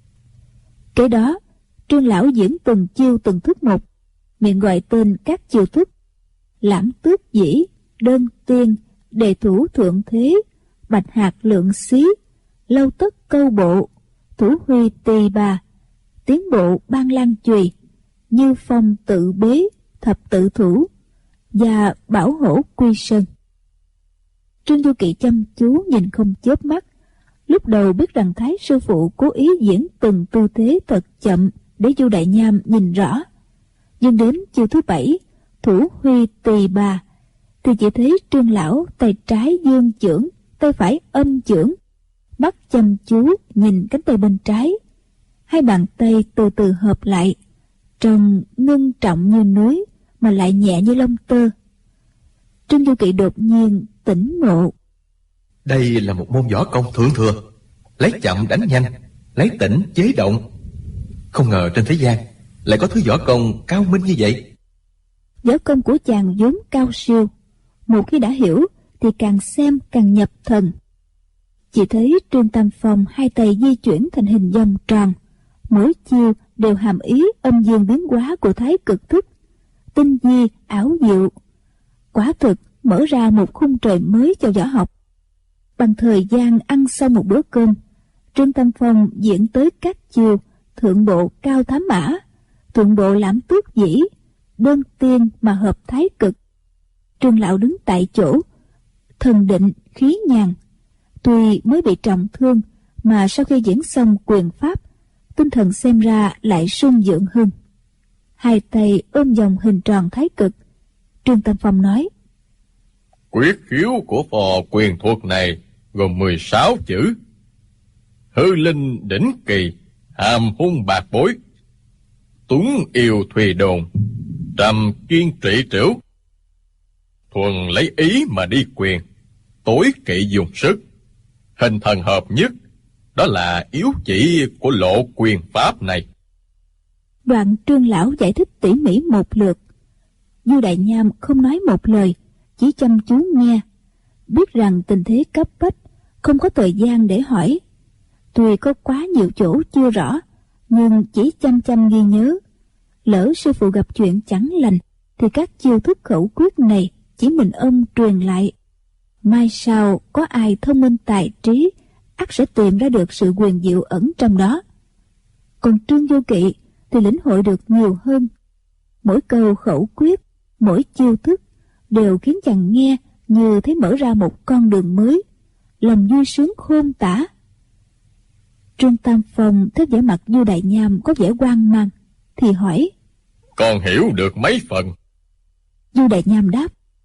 Kế đó Trương lão diễn từng chiêu từng thức một, miệng gọi tên các chiêu thức: lãm tước dĩ, đơn tiên, đề thủ thượng thế, bạch hạt lượng xí, lâu tất câu bộ, thủ huy tỳ bà, tiến bộ ban lan chùy, như phong tự bế, thập tự thủ và bảo hổ quy sơn. Trương Du Kỵ chăm chú nhìn không chớp mắt. Lúc đầu biết rằng Thái sư phụ cố ý diễn từng tư thế thật chậm để Du Đại Nham nhìn rõ, nhưng đến chiêu thứ 7, thủ huy tỳ bà, thì chỉ thấy Trương lão tay trái dương chưởng, tay phải âm chưởng, mắt chăm chú nhìn cánh tay bên trái, hai bàn tay từ từ hợp lại, trông ngưng trọng như núi mà lại nhẹ như lông tơ. Trương Du Kỵ đột nhiên tỉnh ngộ. Đây là một môn võ công thượng thừa, lấy chậm đánh nhanh, lấy tĩnh chế động. Không ngờ trên thế gian lại có thứ võ công cao minh như vậy. Võ công của chàng vốn cao siêu, một khi đã hiểu thì càng xem càng nhập thần. Chỉ thấy Trương Tam Phong hai tay di chuyển thành hình vòng tròn, mỗi chiêu đều hàm ý âm dương biến hóa của thái cực thức, tinh vi ảo diệu, quả thực mở ra một khung trời mới cho võ học. Bằng thời gian ăn xong một bữa cơm, Trương Tam Phong diễn tới các chiêu thượng bộ cao thám mã, thượng bộ lãm tước dĩ, đơn tiên mà hợp thái cực. Trương lão đứng tại chỗ, thần định khí nhàn. Tuy mới bị trọng thương, mà sau khi diễn xong quyền pháp, tinh thần xem ra lại sung dưỡng hơn. Hai tay ôm vòng hình tròn thái cực, Trương Tam Phong nói: Quyết khiếu của phò quyền thuật này gồm 16 chữ: hư linh đỉnh kỳ, hàm hung bạc bối, tuấn yêu thùy đồn, trầm kiên trị trĩu. Thuần lấy ý mà đi quyền, tối kỵ dùng sức, hình thần hợp nhất, đó là yếu chỉ của lộ quyền pháp này. Đoạn Trương lão giải thích tỉ mỉ một lượt. Du Đại Nham không nói một lời, chỉ chăm chú nghe, biết rằng tình thế cấp bách, không có thời gian để hỏi. Tuy có quá nhiều chỗ chưa rõ, nhưng chỉ chăm chăm ghi nhớ. Lỡ sư phụ gặp chuyện chẳng lành, thì các chiêu thức khẩu quyết này chỉ mình ông truyền lại. Mai sau có ai thông minh tài trí, ắt sẽ tìm ra được sự huyền diệu ẩn trong đó. Còn Trương Du Kỵ thì lĩnh hội được nhiều hơn. Mỗi câu khẩu quyết, mỗi chiêu thức đều khiến chàng nghe như thấy mở ra một con đường mới, lòng vui sướng khôn tả. Trương Tam Phong thấy vẻ mặt Du Đại Nham có vẻ hoang mang, thì hỏi: Con hiểu được mấy phần? Du Đại Nham đáp: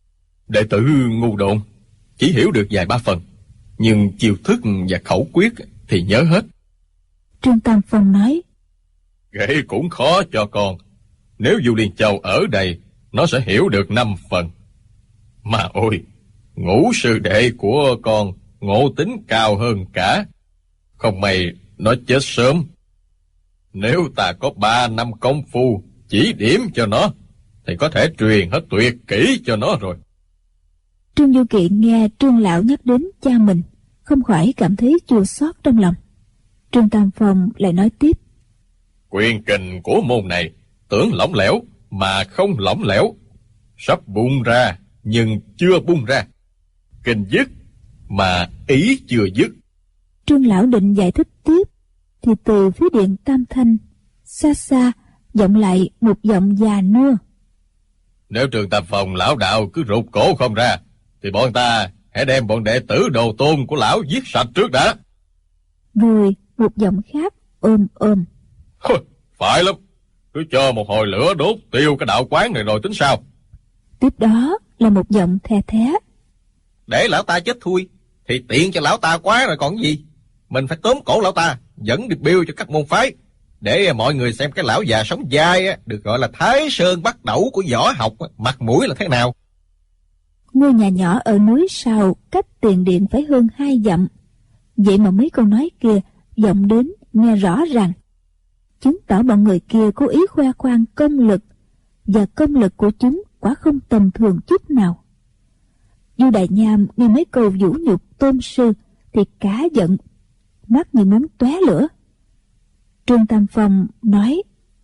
Đệ tử ngu độn, chỉ hiểu được vài ba phần, nhưng chiêu thức và khẩu quyết thì nhớ hết. Trương Tam Phong nói: Vậy cũng khó cho con. Nếu Du Liên Châu ở đây, nó sẽ hiểu được 5 phần. Mà ôi, Ngũ sư đệ của con ngộ tính cao hơn cả. Không may nó chết sớm. Nếu ta có 3 năm công phu chỉ điểm cho nó, thì có thể truyền hết tuyệt kỹ cho nó rồi. Trương Du Kỵ nghe Trương lão nhắc đến cha mình, không khỏi cảm thấy chua xót trong lòng. Trương Tam Phong lại nói tiếp: Quyền kình của môn này tưởng lỏng lẻo mà không lỏng lẻo, sắp bung ra nhưng chưa bung ra. Kình dứt mà ý chưa dứt. Trương lão định giải thích tiếp, thì từ phía điện Tam Thanh xa xa vọng lại một giọng già nua: Nếu Trương Tam Phong lão đạo cứ rụt cổ không ra, thì bọn ta hãy đem bọn đệ tử đồ tôn của lão giết sạch trước đã. Rồi một giọng khác ôm ôm: Phải lắm, cứ cho một hồi lửa đốt tiêu cái đạo quán này rồi tính sao. Tiếp đó là một giọng the thé: Để lão ta chết thui thì tiện cho lão ta quá rồi còn gì. Mình phải tóm cổ lão ta, dẫn đi biêu cho các môn phái, để mọi người xem cái lão già sống dai được gọi là Thái Sơn bắt đẩu của võ học, mặt mũi là thế nào. Ngôi nhà nhỏ ở núi Sào cách tiền điện phải hơn 2 dặm. Vậy mà mấy câu nói kia vọng đến nghe rõ ràng, chứng tỏ bọn người kia cố ý khoe khoang công lực, và công lực của chúng quả không tầm thường chút nào. Du Đại Nham nghe mấy câu vũ nhục tôn sư thì cá giận, mắt như muốn tóe lửa. Trương Tam Phong nói: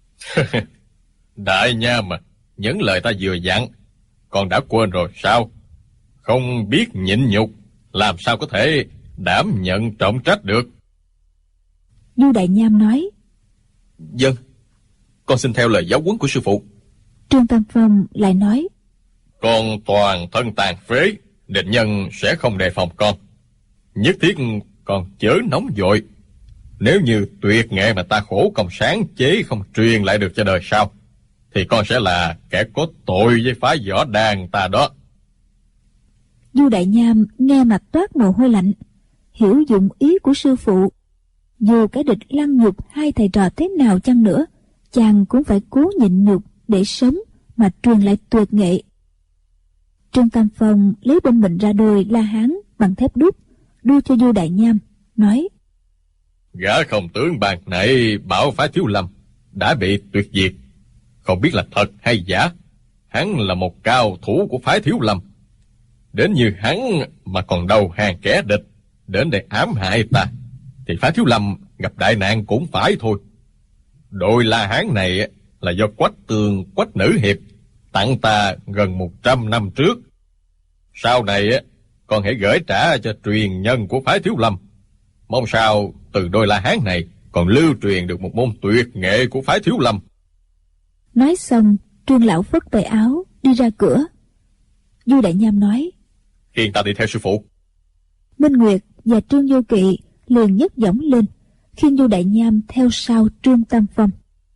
Đại Nham à, những lời ta vừa dặn con đã quên rồi sao? Không biết nhịn nhục, làm sao có thể đảm nhận trọng trách được? Du Đại Nham nói: Vâng, con xin theo lời giáo huấn của sư phụ. Trương Tam Phong lại nói: Con toàn thân tàn phế, địch nhân sẽ không đề phòng con. Nhất thiết con chớ nóng vội. Nếu như tuyệt nghệ mà ta khổ công sáng chế không truyền lại được cho đời sau, thì con sẽ là kẻ có tội với phái võ đàn ta đó. Du Đại Nham nghe mặt toát mồ hôi lạnh, hiểu dụng ý của sư phụ. Dù cái địch lăng nhục hai thầy trò thế nào chăng nữa, chàng cũng phải cố nhịn nhục để sống mà truyền lại tuyệt nghệ. Trương Tam Phong lấy bên mình ra đôi la hán bằng thép đúc, đưa cho Du Đại Nham, nói: Gã không tướng bàn này bảo phái Thiếu Lâm đã bị tuyệt diệt, không biết là thật hay giả. Hắn là một cao thủ của phái Thiếu Lâm. Đến như hắn mà còn đầu hàng kẻ địch đến để ám hại ta, thì phái Thiếu Lâm gặp đại nạn cũng phải thôi. Đội La Hán này là do Quách Tường, Quách Nữ Hiệp tặng ta gần 100 năm trước. Sau này con hãy gửi trả cho truyền nhân của phái Thiếu Lâm. Mong sao từ đôi La Hán này còn lưu truyền được một môn tuyệt nghệ của phái Thiếu Lâm. Nói xong, Trương lão phất tay áo đi ra cửa. Du Đại Nham nói: Khiêng ta đi theo sư phụ. Minh Nguyệt và Trương Du Kỵ liền nhấc giọng lên, khiêng Du Đại Nham theo sau Trương Tam Phong.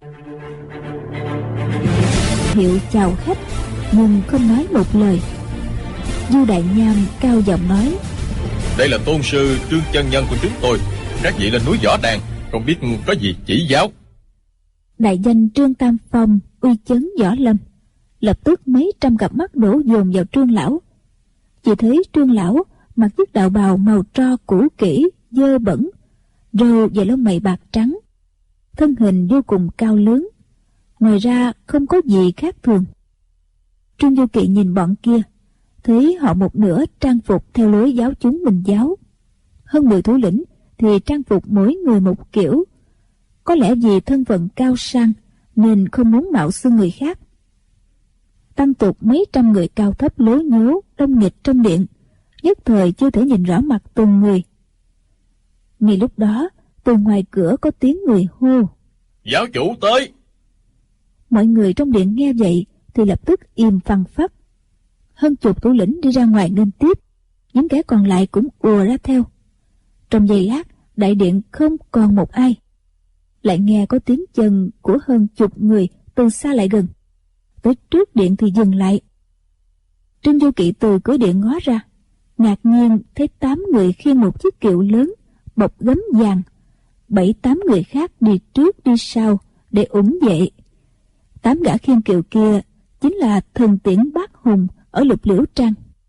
Hiệu chào khách nhưng không nói một lời. Du Đại Nham cao giọng nói: Đây là tôn sư Trương chân nhân của chúng tôi, các vị lên núi Võ Đàn, không biết có gì chỉ giáo. Đại danh Trương Tam Phong uy chấn võ lâm, lập tức mấy trăm cặp mắt đổ dồn vào Trương lão. Chỉ thấy Trương lão mặc chiếc đạo bào màu tro cũ kỹ, dơ bẩn, râu và lông mày bạc trắng, thân hình vô cùng cao lớn, ngoài ra không có gì khác thường. Trương Du Kỵ nhìn bọn kia, thấy họ một nửa trang phục theo lối giáo chúng Minh giáo, hơn 10 thủ lĩnh thì trang phục mỗi người một kiểu. Có lẽ vì thân phận cao sang nên không muốn mạo xưng người khác. Tăng tục mấy trăm người cao thấp lố nhố đông nghịch trong điện, nhất thời chưa thể nhìn rõ mặt từng người. Ngay lúc đó, từ ngoài cửa có tiếng người hô: Giáo chủ tới! Mọi người trong điện nghe vậy thì lập tức im phăng phắc. Hơn chục thủ lĩnh đi ra ngoài nghênh tiếp, những kẻ còn lại cũng ùa ra theo. Trong giây lát, đại điện không còn một ai. Lại nghe có tiếng chân của hơn chục người từ xa lại gần, tới trước điện thì dừng lại. Trương Du Kỵ từ cửa điện ngó ra, ngạc nhiên thấy 8 người khiêng một chiếc kiệu lớn bọc gấm vàng, 7-8 người khác đi trước đi sau để ủng vệ. 8 gã khiêng kiệu kia chính là thần tiễn Bát Hùng ở Lục Liễu Trang.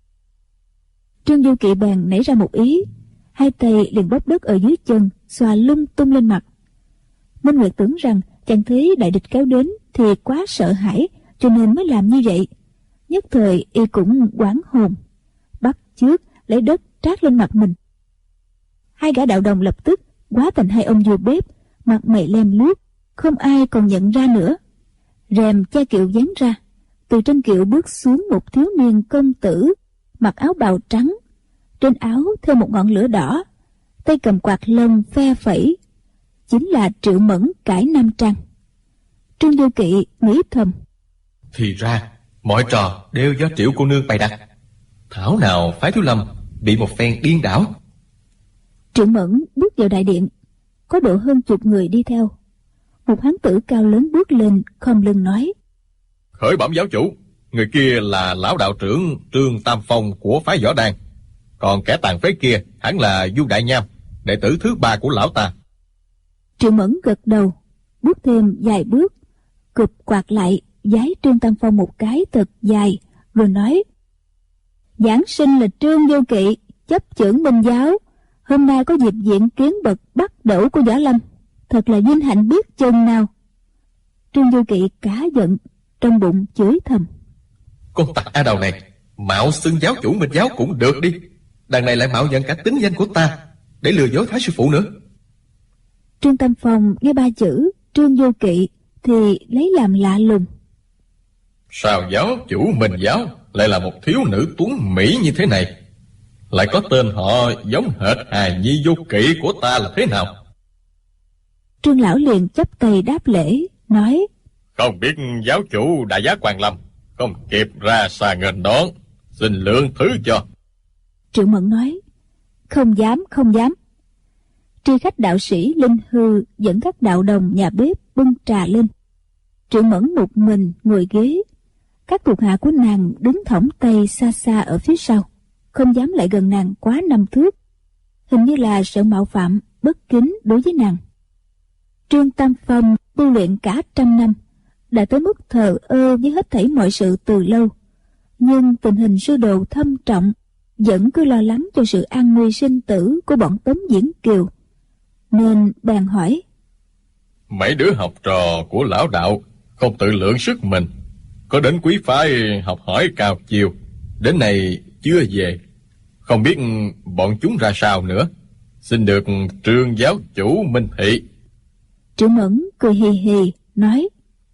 Trương Du Kỵ bèn nảy ra một ý, hai tay liền bóp đất ở dưới chân, xòa lung tung lên mặt. Minh Nguyệt tưởng rằng chàng thấy đại địch kéo đến thì quá sợ hãi, cho nên mới làm như vậy. Nhất thời y cũng hoảng hồn, bắt chước lấy đất trát lên mặt mình. Hai gã đạo đồng lập tức hóa thành hai ông vua bếp, mặt mày lem luốc, không ai còn nhận ra nữa. Rèm che kiệu giáng ra, từ trên kiệu bước xuống một thiếu niên công tử, mặc áo bào trắng, trên áo thêu một ngọn lửa đỏ, tay cầm quạt lông phe phẩy, chính là Triệu Mẫn cải Nam Trang. Trương Du Kỵ nghĩ thầm, thì ra mọi trò đều do Triệu cô nương bày đặt, thảo nào phái Thiếu Lâm bị một phen điên đảo. Triệu Mẫn bước vào đại điện, có độ hơn 10 người đi theo. Một hán tử cao lớn bước lên khom lưng nói: Khởi bẩm giáo chủ, người kia là lão đạo trưởng Trương Tam Phong của phái Võ Đan, còn kẻ tàn phế kia hẳn là Du Đại Nham, đệ tử thứ 3 của lão ta. Triệu Mẫn gật đầu, bước thêm vài bước, cụp quạt lại giái Trương Tam Phong một cái thật dài, rồi nói: Giảng sinh là Trương Du Kỵ, chấp chưởng Minh giáo, hôm nay có dịp diện kiến bậc bắt đẩu của Võ Lâm, thật là vinh hạnh biết chừng nào. Trương Du Kỵ cá giận, trong bụng chửi thầm: Con tặc A Đầu này, mạo xưng giáo chủ Minh giáo cũng được đi, đằng này lại mạo nhận cả tính danh của ta để lừa dối Thái sư phụ nữa. Trương Tam Phong nghe 3 chữ Trương Du Kỵ thì lấy làm lạ lùng. Sao giáo chủ Minh giáo lại là một thiếu nữ tuấn mỹ như thế này, lại có tên họ giống hệt hài nhi vô kỵ của ta là thế nào? Trương lão liền chắp tay đáp lễ, nói: Không biết giáo chủ đại giá Quan Lâm, không kịp ra xa nghênh đón, xin lượng thứ cho. Triệu Mẫn nói: Không dám, không dám. Tri khách đạo sĩ Linh Hư dẫn các đạo đồng nhà bếp bưng trà lên. Triệu Mẫn một mình ngồi ghế, các thuộc hạ của nàng đứng thõng tay xa xa ở phía sau, không dám lại gần nàng quá 5 thước, hình như là sợ mạo phạm bất kính đối với nàng. Trương Tam Phong tu luyện cả 100 năm, đã tới mức thờ ơ với hết thảy mọi sự từ lâu, nhưng tình hình sư đồ thâm trọng, vẫn cứ lo lắng cho sự an nguy sinh tử của bọn Tống Diễn Kiều, nên bèn hỏi: Mấy đứa học trò của lão đạo không tự lượng sức mình, có đến quý phái học hỏi cao chiều, đến nay chưa về, không biết bọn chúng ra sao nữa, xin được Trương giáo chủ minh thị. Triệu Mẫn cười hì hì nói: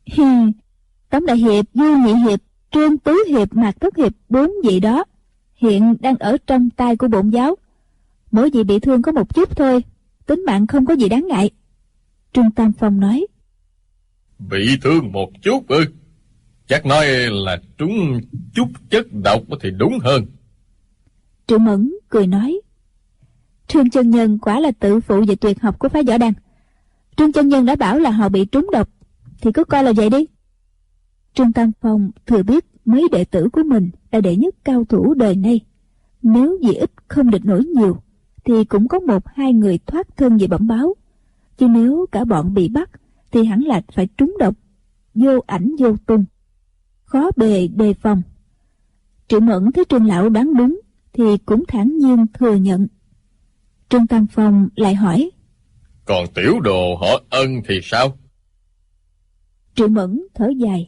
Tống Đại Hiệp, Du Nhị Hiệp, Trương Tứ Hiệp, Mạc Thất Hiệp, 4 vị đó hiện đang ở trong tay của bổn giáo, mỗi vị bị thương có một chút thôi, tính mạng không có gì đáng ngại. Trương Tam Phong nói: Bị thương một chút ư? Chắc nói là trúng chút chất độc thì đúng hơn. Triệu Mẫn cười nói: Trương chân nhân quả là tự phụ về tuyệt học của phái Võ Đan. Trương chân nhân đã bảo là họ bị trúng độc, thì cứ coi là vậy đi. Trương Tam Phong thừa biết mấy đệ tử của mình là đệ nhất cao thủ đời nay, nếu vì ít không địch nổi nhiều thì cũng có 1-2 người thoát thân về bẩm báo, chứ nếu cả bọn bị bắt thì hẳn là phải trúng độc, vô ảnh vô tung, khó bề đề phòng. Triệu Mẫn thấy Trương lão đoán đúng thì cũng thản nhiên thừa nhận. Trương Tam Phong lại hỏi: Còn tiểu đồ họ Ân thì sao? Triệu Mẫn thở dài: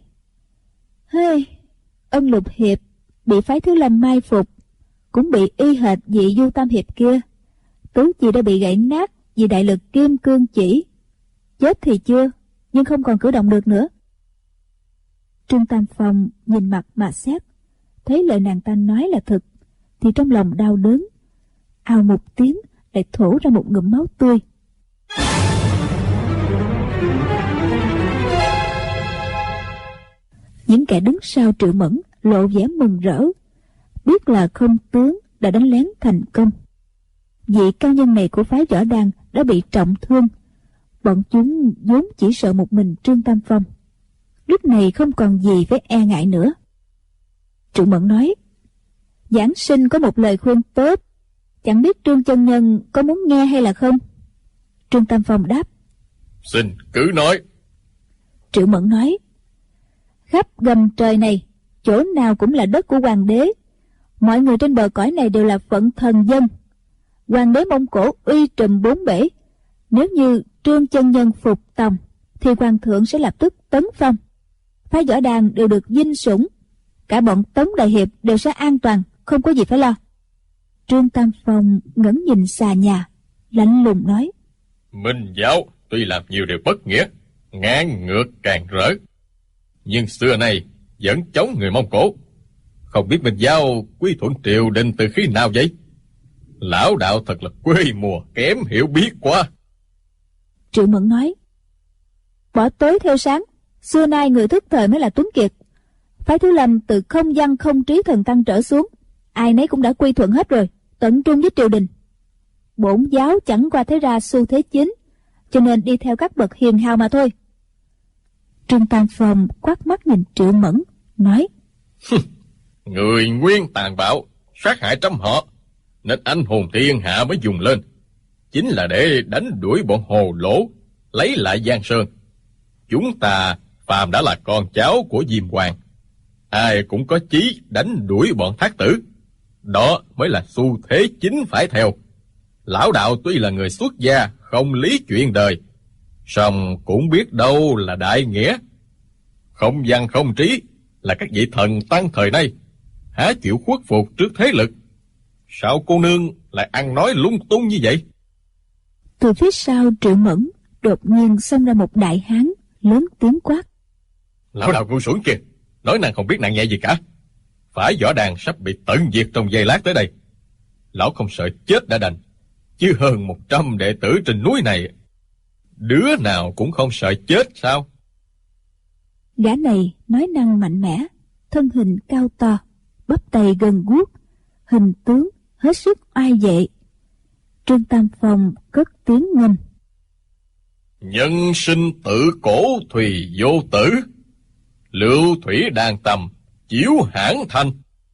Ân Lục Hiệp bị phái Thiếu Lâm mai phục, cũng bị y hệt vị Du Tam Hiệp kia, tứ chi đã bị gãy nát vì đại lực kim cương chỉ, chết thì chưa, nhưng không còn cử động được nữa. Trương Tam Phong nhìn mặt mà xét, thấy lời nàng ta nói là thật thì trong lòng đau đớn, ào một tiếng lại thổ ra một ngụm máu tươi. Những kẻ đứng sau Triệu Mẫn lộ vẻ mừng rỡ, biết là không tướng đã đánh lén thành công. Vị cao nhân này của phái Võ Đan đã bị trọng thương, bọn chúng vốn chỉ sợ một mình Trương Tam Phong, lúc này không còn gì phải e ngại nữa. Triệu Mẫn nói: Giảng sinh có một lời khuyên tốt, chẳng biết Trương chân nhân có muốn nghe hay là không? Trương Tam Phong đáp: Xin cứ nói. Triệu Mẫn nói: khắp gầm trời này, chỗ nào cũng là đất của hoàng đế. Mọi người trên bờ cõi này đều là phận thần dân. Hoàng đế Mông Cổ uy trùm bốn bể. Nếu như Trương chân nhân phục tòng, thì hoàng thượng sẽ lập tức tấn phong. Phái Võ Đàn đều được vinh sủng. Cả bọn Tống đại hiệp đều sẽ an toàn, không có gì phải lo. Trương Tam Phong ngẩng nhìn xà nhà, lạnh lùng nói: Minh giáo tuy làm nhiều điều bất nghĩa, ngang ngược càng rỡ, nhưng xưa nay vẫn chống người Mông Cổ. Không biết Minh giáo quy thuận triều đình từ khi nào vậy? Lão đạo thật là quê mùa, kém hiểu biết quá. Triệu Mẫn nói: bỏ tối theo sáng, xưa nay người thức thời mới là tuấn kiệt. Phái Thiếu Lâm từ không văn không trí thần tăng trở xuống, ai nấy cũng đã quy thuận hết rồi, tận trung với triều đình. Bổn giáo chẳng qua thấy ra xu thế chính, cho nên đi theo các bậc hiền hào mà thôi. Trương Tam Phong quát mắt nhìn Triệu Mẫn, nói: Người nguyên tàn bạo, sát hại trăm họ, nên anh hùng thiên hạ mới dùng lên, chính là để đánh đuổi bọn hồ lỗ, lấy lại Giang Sơn. Chúng ta phàm đã là con cháu của Diêm Hoàng, ai cũng có chí đánh đuổi bọn thác tử. Đó mới là xu thế chính phải theo. Lão đạo tuy là người xuất gia, không lý chuyện đời, song cũng biết đâu là đại nghĩa. Không văn không trí là các vị thần tăng thời nay, há chịu khuất phục trước thế lực. Sao cô nương lại ăn nói lung tung như vậy? Từ phía sau Triệu Mẫn đột nhiên xông ra một đại hán, lớn tiếng quát: Lão đạo ngu xuẩn kìa, nói nàng không biết nặng nhẹ gì cả. Phải Võ Đàn sắp bị tận diệt trong giây lát tới đây. Lão không sợ chết đã đành, chứ hơn 100 đệ tử trên núi này, đứa nào cũng không sợ chết sao? Gã này nói năng mạnh mẽ, thân hình cao to, bắp tay gần guốc, hình tướng hết sức oai vệ. Trương Tam Phong cất tiếng ngâm: Nhân sinh tự cổ thùy vô tử, lưu thủy đàn tầm chiếu hãn thanh.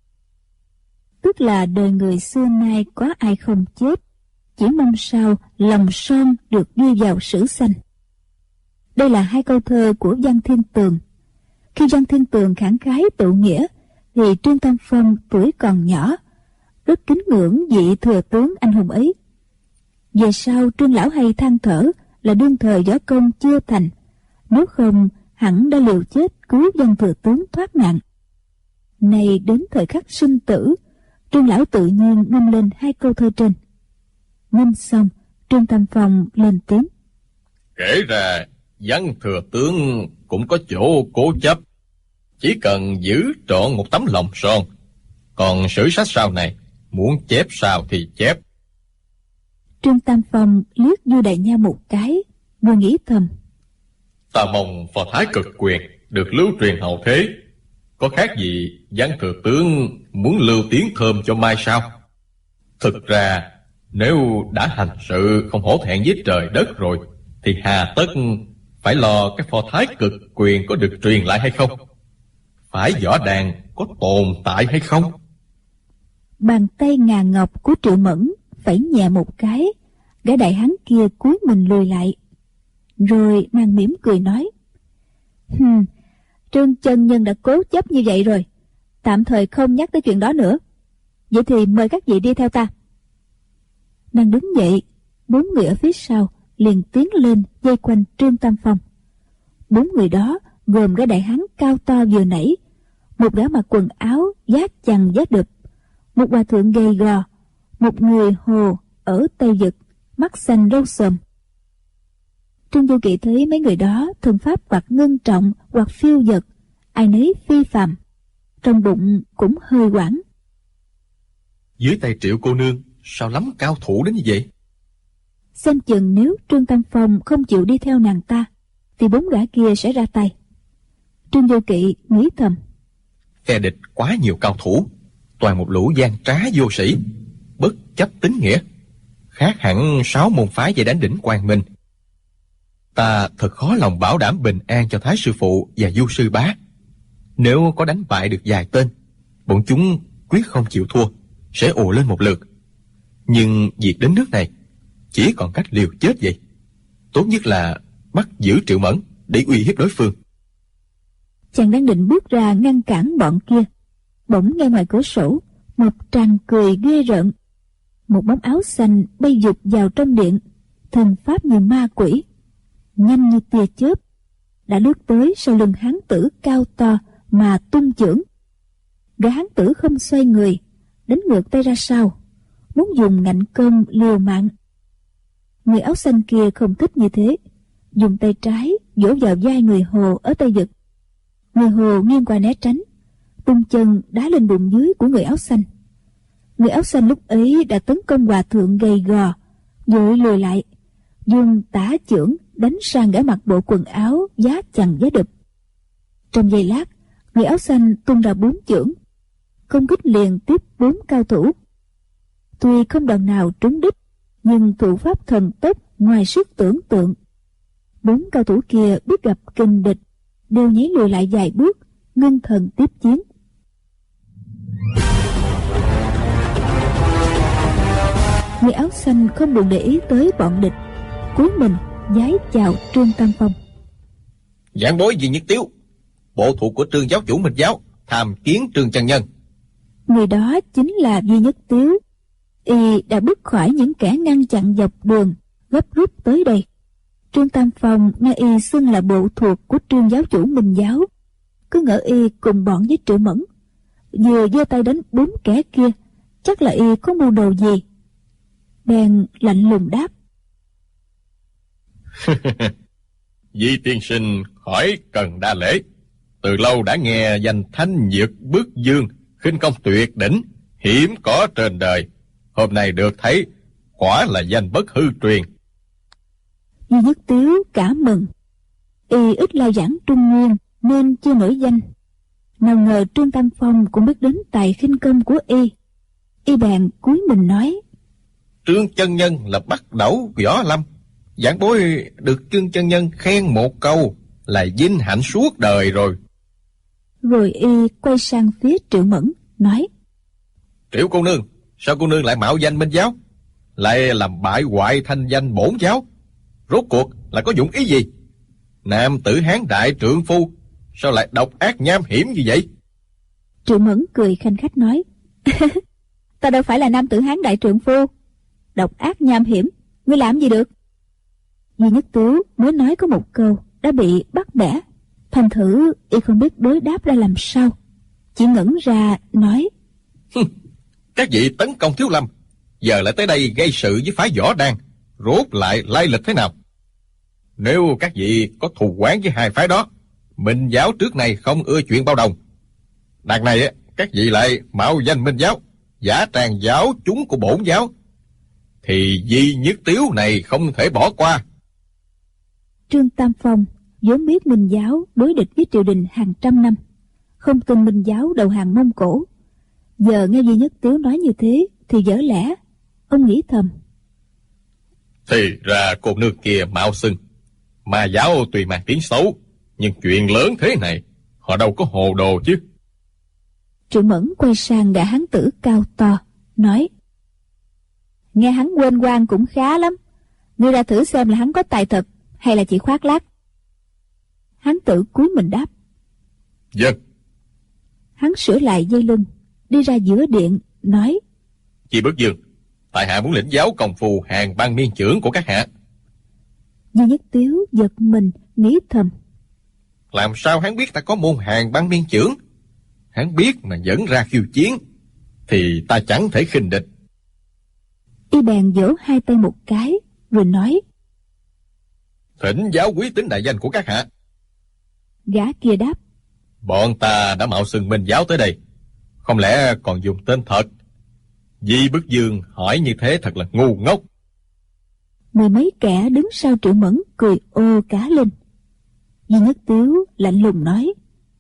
Tức là đời người xưa nay có ai không chết, chỉ mong sao lòng son được ghi vào sử xanh. Đây là hai câu thơ của Văn Thiên Tường. Khi Văn Thiên Tường khẳng khái tự nghĩa, thì Trương Tam Phong tuổi còn nhỏ, rất kính ngưỡng vị thừa tướng anh hùng ấy. Về sau Trương lão hay than thở là đương thời võ công chưa thành, nếu không hẳn đã liều chết cứu Văn thừa tướng thoát nạn. Nay đến thời khắc sinh tử, Trương lão tự nhiên ngâm lên hai câu thơ trên. Ngâm xong, Trương Tam Phong lên tiếng: Kể ra Văn thừa tướng cũng có chỗ cố chấp, chỉ cần giữ trọn một tấm lòng son, còn sử sách sau này muốn chép sao thì chép. Trương Tam Phong liếc Du Đại Nha một cái, vừa nghĩ thầm: Ta mong phò thái cực quyền được lưu truyền hậu thế, có khác gì Văn thừa tướng muốn lưu tiếng thơm cho mai sao? Thực ra nếu đã hành sự không hổ thẹn với trời đất rồi, thì hà tất phải lo cái phò thái cực quyền có được truyền lại hay không, phải Võ Đàn có tồn tại hay không. Bàn tay ngà ngọc của Triệu Mẫn phẩy nhẹ một cái, gã đại hán kia cúi mình lùi lại, rồi nàng mỉm cười nói: Trương chân nhân đã cố chấp như vậy rồi, tạm thời không nhắc tới chuyện đó nữa. Vậy thì mời các vị đi theo ta. Nàng đứng dậy, 4 người ở phía sau liền tiến lên vây quanh Trương Tam Phong. 4 người đó gồm gã đại hán cao to vừa nãy, một gã mặc quần áo vác chằng vác đực, một hòa thượng gầy gò, một người Hồ ở Tây Vực, mắt xanh râu sồm. Trương Du Kỵ thấy mấy người đó thân pháp hoặc ngưng trọng hoặc phiêu dật, ai nấy phi phàm, trong bụng cũng hơi hoảng. Dưới tay Triệu cô nương sao lắm cao thủ đến như vậy? Xem chừng nếu Trương Tam Phong không chịu đi theo nàng ta, thì 4 gã kia sẽ ra tay. Trương Du Kỵ nghĩ thầm: Phe địch quá nhiều cao thủ, toàn một lũ gian trá vô sĩ, bất chấp tính nghĩa, khác hẳn 6 môn phái dây đánh đỉnh Quang Minh. Ta thật khó lòng bảo đảm bình an cho Thái sư phụ và Du sư bá. Nếu có đánh bại được vài tên, bọn chúng quyết không chịu thua, sẽ ồ lên một lượt. Nhưng việc đến nước này, chỉ còn cách liều chết vậy. Tốt nhất là bắt giữ Triệu Mẫn để uy hiếp đối phương. Chàng đang định bước ra ngăn cản bọn kia, bỗng nghe ngoài cửa sổ một tràng cười ghê rợn. Một bóng áo xanh bay vụt vào trong điện, thần pháp như ma quỷ, nhanh như tia chớp, đã lướt tới sau lưng hán tử cao to mà tung chưởng. Gã hán tử không xoay người, đánh ngược tay ra sau, muốn dùng ngạnh công liều mạng. Người áo xanh kia không thích như thế, dùng tay trái vỗ vào vai người Hồ ở tay giật. Người Hồ nghiêng qua né tránh, tung chân đá lên bụng dưới của người áo xanh. Người áo xanh lúc ấy đã tấn công hòa thượng gầy gò, vội lùi lại, dùng tả chưởng đánh sang gã mặc bộ quần áo giá chằng giá đụp. Trong giây lát, người áo xanh tung ra 4 chưởng, công kích liền tiếp 4 cao thủ. Tuy không đòn nào trúng đích, nhưng thủ pháp thần tốc ngoài sức tưởng tượng. 4 cao thủ kia biết gặp kình địch, đều nhảy lùi lại vài bước, ngưng thần tiếp chiến. Người áo xanh không buồn để ý tới bọn địch, cúi mình vái chào Trương Tam Phong. Giảng bối Duy Nhất Tiếu, bộ thuộc của Trương giáo chủ Minh giáo, tham kiến Trương chân nhân. Người đó chính là Duy Nhất Tiếu. Y đã bước khỏi những kẻ ngăn chặn dọc đường, gấp rút tới đây. Trương Tam Phong nghe Y xưng là bộ thuộc của Trương giáo chủ Minh giáo, cứ ngỡ Y cùng bọn với Triệu Mẫn, vừa giơ tay đánh 4 kẻ kia, chắc là Y có mưu đồ gì. Bèn lạnh lùng đáp: Di tiên sinh khỏi cần đa lễ. Từ lâu đã nghe danh Thanh Nhược Bước Dương, khinh công tuyệt đỉnh, hiếm có trên đời. Hôm nay được thấy, quả là danh bất hư truyền. Duy Nhất Tiếu cảm mừng. Y ít lao giảng Trung Nguyên nên chưa nổi danh. Nào ngờ Trương Tam Phong cũng biết đến tài khinh công của Y. Y bèn cúi mình nói: Trương chân nhân là bắt đẩu võ lâm. Giảng bối được Trương chân nhân khen một câu là vinh hạnh suốt đời rồi. Rồi Y quay sang phía Triệu Mẫn nói: Triệu cô nương, sao cô nương lại mạo danh Minh giáo, lại làm bại hoại thanh danh bổn giáo? Rốt cuộc là có dụng ý gì? Nam tử Hán đại trượng phu, sao lại độc ác nham hiểm như vậy? Triệu Mẫn cười khanh khách nói: Ta đâu phải là nam tử Hán đại trượng phu. Độc ác nham hiểm, ngươi làm gì được? Duy Nhất Tiếu mới nói có một câu đã bị bắt bẻ, thành thử Y không biết đối đáp ra làm sao, chỉ ngẩn ra nói: Các vị tấn công Thiếu Lâm, giờ lại tới đây gây sự với phái Võ Đan, rốt lại lai lịch thế nào? Nếu các vị có thù oán với hai phái đó, Minh giáo trước này không ưa chuyện bao đồng. Đằng này các vị lại mạo danh Minh giáo, giả tràng giáo chúng của bổn giáo, thì Duy Nhất Tiếu này không thể bỏ qua. Trương Tam Phong vốn biết Minh giáo đối địch với triều đình hàng trăm năm, không tin Minh giáo đầu hàng Mông Cổ. Giờ nghe Duy Nhất Tiếu nói như thế thì dở lẽ. Ông nghĩ thầm: Thì ra cô nương kia mạo xưng mà giáo tuy mang tiếng xấu, nhưng chuyện lớn thế này họ đâu có hồ đồ chứ. Triệu Mẫn quay sang gã hán tử cao to nói: Nghe hắn quên quan cũng khá lắm, ngươi ra thử xem là hắn có tài thật hay là chỉ khoác lác. Hán tử cúi mình đáp: Vâng. Hắn sửa lại dây lưng, đi ra giữa điện nói: Chi Bước Dương, tại hạ muốn lĩnh giáo công phu hàng ban miên chưởng của các hạ. Duy Nhất Tiếu giật mình nghĩ thầm: Làm sao hắn biết ta có môn hàng ban miên chưởng? Hắn biết mà dẫn ra khiêu chiến, thì ta chẳng thể khinh địch. Y bèn vỗ hai tay một cái rồi nói: Thỉnh giáo quý tính đại danh của các hạ. Gã kia đáp: Bọn ta đã mạo xưng Minh giáo tới đây, không lẽ còn dùng tên thật? Di Bức Dương hỏi như thế thật là ngu ngốc. Mười mấy kẻ đứng sau Triệu Mẫn cười ô cá lên. Duy Nhất Tiếu lạnh lùng nói: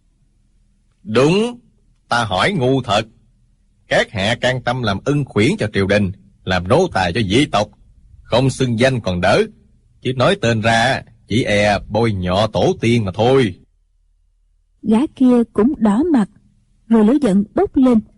Đúng, ta hỏi ngu thật. Các hạ can tâm làm ưng khuyển cho triều đình, làm nô tài cho dị tộc, không xưng danh còn đỡ, chứ nói tên ra chỉ e bôi nhọ tổ tiên mà thôi. Gã kia cũng đỏ mặt, rồi lửa giận bốc lên,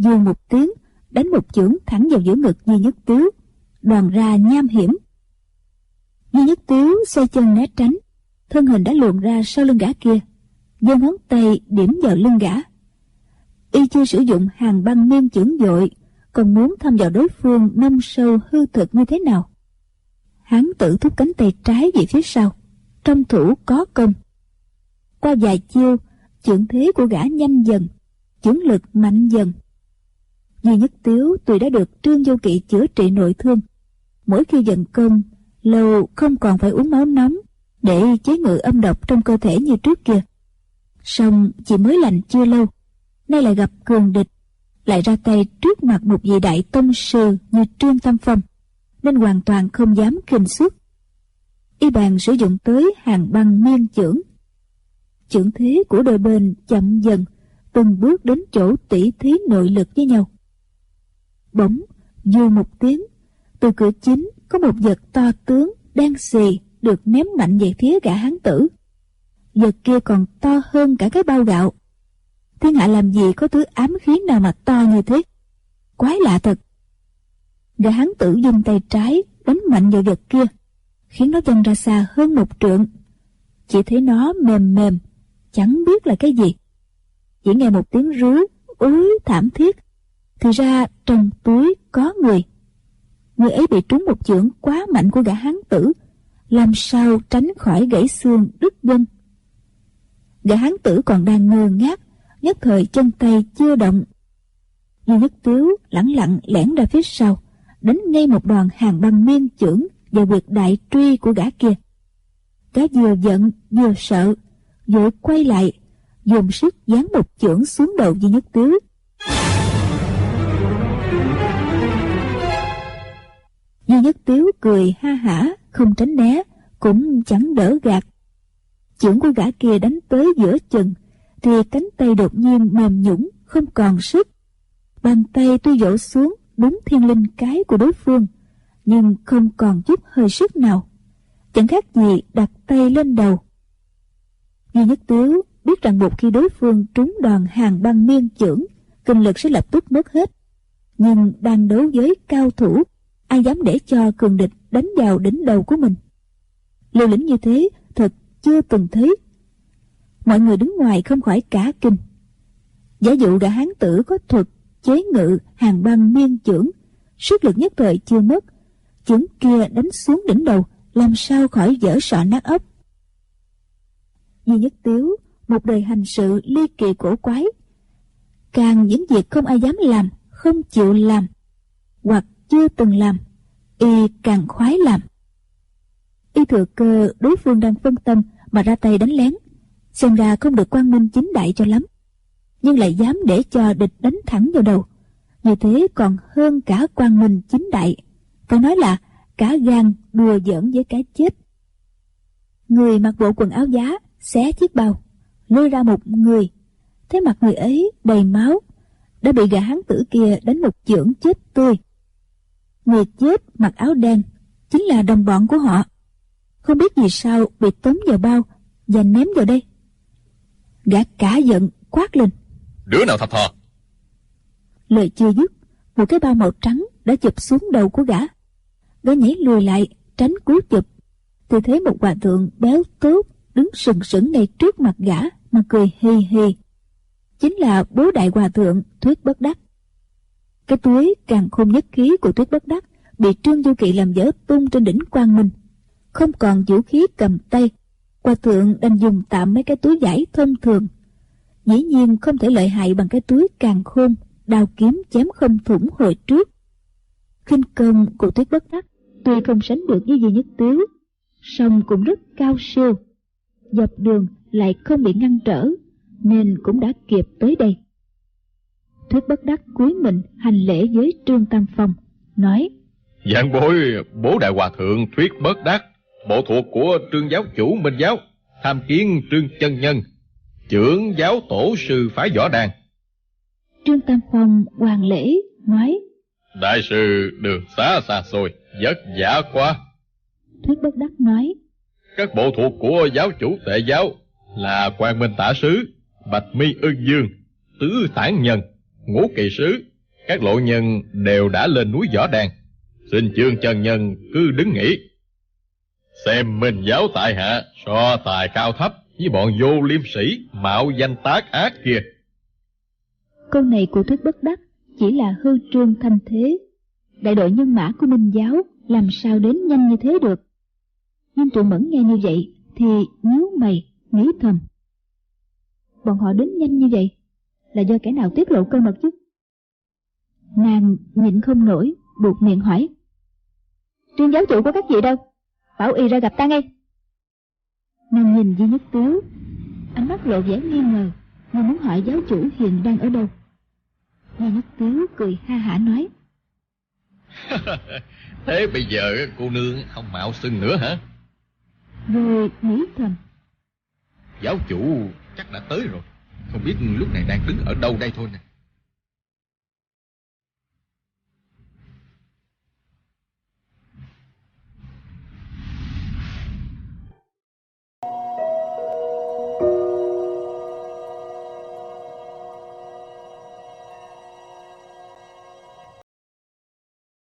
Dương một tiếng, đánh một chưởng thẳng vào giữa ngực Duy Nhất Tiếu, đòn ra nham hiểm. Duy Nhất Tiếu xoay chân né tránh, thân hình đã luồn ra sau lưng gã kia, giơ ngón tay điểm vào lưng gã. Y chưa sử dụng Hàn Băng Miên chưởng dội, còn muốn thăm dò đối phương nông sâu hư thực như thế nào. Hán tử thúc cánh tay trái về phía sau, trong thủ có công. Qua vài chiêu, chưởng thế của gã nhanh dần, chưởng lực mạnh dần. Duy Nhất Tiếu tuy đã được Trương Vô Kỵ chữa trị nội thương, mỗi khi dần công, lâu không còn phải uống máu nóng để chế ngự âm độc trong cơ thể như trước kia. Song chỉ mới lành chưa lâu, nay lại gặp cường địch, lại ra tay trước mặt một vị đại tông sư như Trương Tam Phong, nên hoàn toàn không dám khinh suất. Y bàn sử dụng tới Hàn Băng Miên chưởng. Chưởng thế của đôi bên chậm dần, từng bước đến chỗ tỉ thí nội lực với nhau. Bỗng dù một tiếng, từ cửa chính có một vật to tướng đen xì được ném mạnh về phía gã hán tử. Vật kia còn to hơn cả cái bao gạo. Thiên hạ làm gì có thứ ám khí nào mà to như thế, quái lạ thật. Gã hán tử dùng tay trái đánh mạnh vào vật kia, khiến nó văng ra xa hơn một trượng. Chỉ thấy nó mềm mềm, chẳng biết là cái gì. Chỉ nghe một tiếng rú ối thảm thiết, thì ra trong túi có người. Người ấy bị trúng một chưởng quá mạnh của gã hán tử, làm sao tránh khỏi gãy xương đứt gân. Gã hán tử còn đang ngơ ngác, nhất thời chân tay chưa động. Duy Nhất Tiếu lẳng lặng lẻn ra phía sau, đánh ngay một đòn Hàn Băng Miên chưởng vào huyệt đại truy của gã kia. Gã vừa giận vừa sợ, vội quay lại, dùng sức giáng một chưởng xuống đầu Duy Nhất Tiếu. Duy Nhất Tiếu cười ha hả, không tránh né, cũng chẳng đỡ gạt. Chưởng của gã kia đánh tới giữa chừng, thì cánh tay đột nhiên mềm nhũn, không còn sức. Bàn tay tuy vỗ xuống đúng thiên linh cái của đối phương, nhưng không còn chút hơi sức nào, chẳng khác gì đặt tay lên đầu. Duy Nhất Tiếu biết rằng một khi đối phương trúng đòn Hàn Băng Miên chưởng, kinh lực sẽ lập tức mất hết. Nhưng đang đấu với cao thủ, ai dám để cho cường địch đánh vào đỉnh đầu của mình. Liều lĩnh như thế thật chưa từng thấy. Mọi người đứng ngoài không khỏi cả kinh. Giả dụ gã hán tử có thuật chế ngự Hàn Băng Miên chưởng, sức lực nhất thời chưa mất, chưởng kia đánh xuống đỉnh đầu, làm sao khỏi vỡ sọ nát ốc. Duy Nhất Tiếu một đời hành sự ly kỳ cổ quái, càng những việc không ai dám làm, không chịu làm, hoặc chưa từng làm, y càng khoái làm. Y thừa cơ đối phương đang phân tâm mà ra tay đánh lén, xem ra không được quang minh chính đại cho lắm, nhưng lại dám để cho địch đánh thẳng vào đầu. Như thế còn hơn cả quang minh chính đại, phải nói là cả gan đùa giỡn với cái chết. Người mặc bộ quần áo giá, xé chiếc bao, lôi ra một người, thấy mặt người ấy đầy máu, đã bị gã hán tử kia đánh một chưởng chết tươi. Người chết mặc áo đen chính là đồng bọn của họ, không biết vì sao bị tóm vào bao và ném vào đây. Gã cả giận quát lên: Đứa nào thập thò? Lời chưa dứt, một cái bao màu trắng đã chụp xuống đầu của gã. Gã nhảy lùi lại tránh cú chụp, thì thấy một hòa thượng béo tốt đứng sừng sững ngay trước mặt gã mà cười hì hì. Chính là bố đại hòa thượng Thuyết Bất Đắc. Cái túi càn khôn nhất khí của Thuyết Bất Đắc bị Trương Du Kỵ làm vỡ tung trên đỉnh Quang Minh, không còn vũ khí cầm tay. Hòa thượng đành dùng tạm mấy cái túi vải thông thường, dĩ nhiên không thể lợi hại bằng cái túi càn khôn đao kiếm chém không thủng hồi trước. Khinh công của Thuyết Bất Đắc tuy không sánh được với Duy Nhất Tiếu, song cũng rất cao siêu. Dọc đường lại không bị ngăn trở, nên cũng đã kịp tới đây. Thuyết Bất Đắc cúi mình hành lễ với Trương Tam Phong, nói: Vạn bối bố đại hòa thượng Thuyết Bất Đắc, bộ thuộc của Trương giáo chủ Minh giáo, tham kiến Trương chân nhân, trưởng giáo tổ sư phái Võ Đàn. Trương Tam Phong hoàn lễ nói: Đại sư đường xá xa xôi, vất vả quá. Thuyết Bất Đắc nói: Các bộ thuộc của giáo chủ Tệ giáo là Quang Minh Tả Sứ, Bạch Mi Ưng Dương, Tứ Tản Nhân, Ngũ Kỳ Sứ, Các lộ nhân đều đã lên núi Võ Đàn. Xin Chương chân nhân cứ đứng nghỉ, xem Minh giáo tại hạ so tài cao thấp với bọn vô liêm sĩ mạo danh tác ác kia. Câu này của Thuyết Bất Đắc chỉ là hư trương thanh thế. Đại đội nhân mã của Minh giáo làm sao đến nhanh như thế được? Nhưng Triệu Mẫn nghe như vậy thì nhíu mày nghĩ thầm, bọn họ đến nhanh như vậy là do kẻ nào tiết lộ cơ mật chứ? Nàng nhịn không nổi, buộc miệng hỏi, Trương giáo chủ của các vị đâu? Bảo y ra gặp ta ngay. Nàng nhìn Di Nhất Tiếu, ánh mắt lộ vẻ nghi ngờ, như muốn hỏi giáo chủ hiện đang ở đâu. Di Nhất Tiếu cười ha hả nói, Thế bây giờ cô nương không mạo xưng nữa hả? rồi nghĩ thầm, Giáo chủ chắc đã tới rồi, không biết lúc này đang đứng ở đâu đây thôi nè.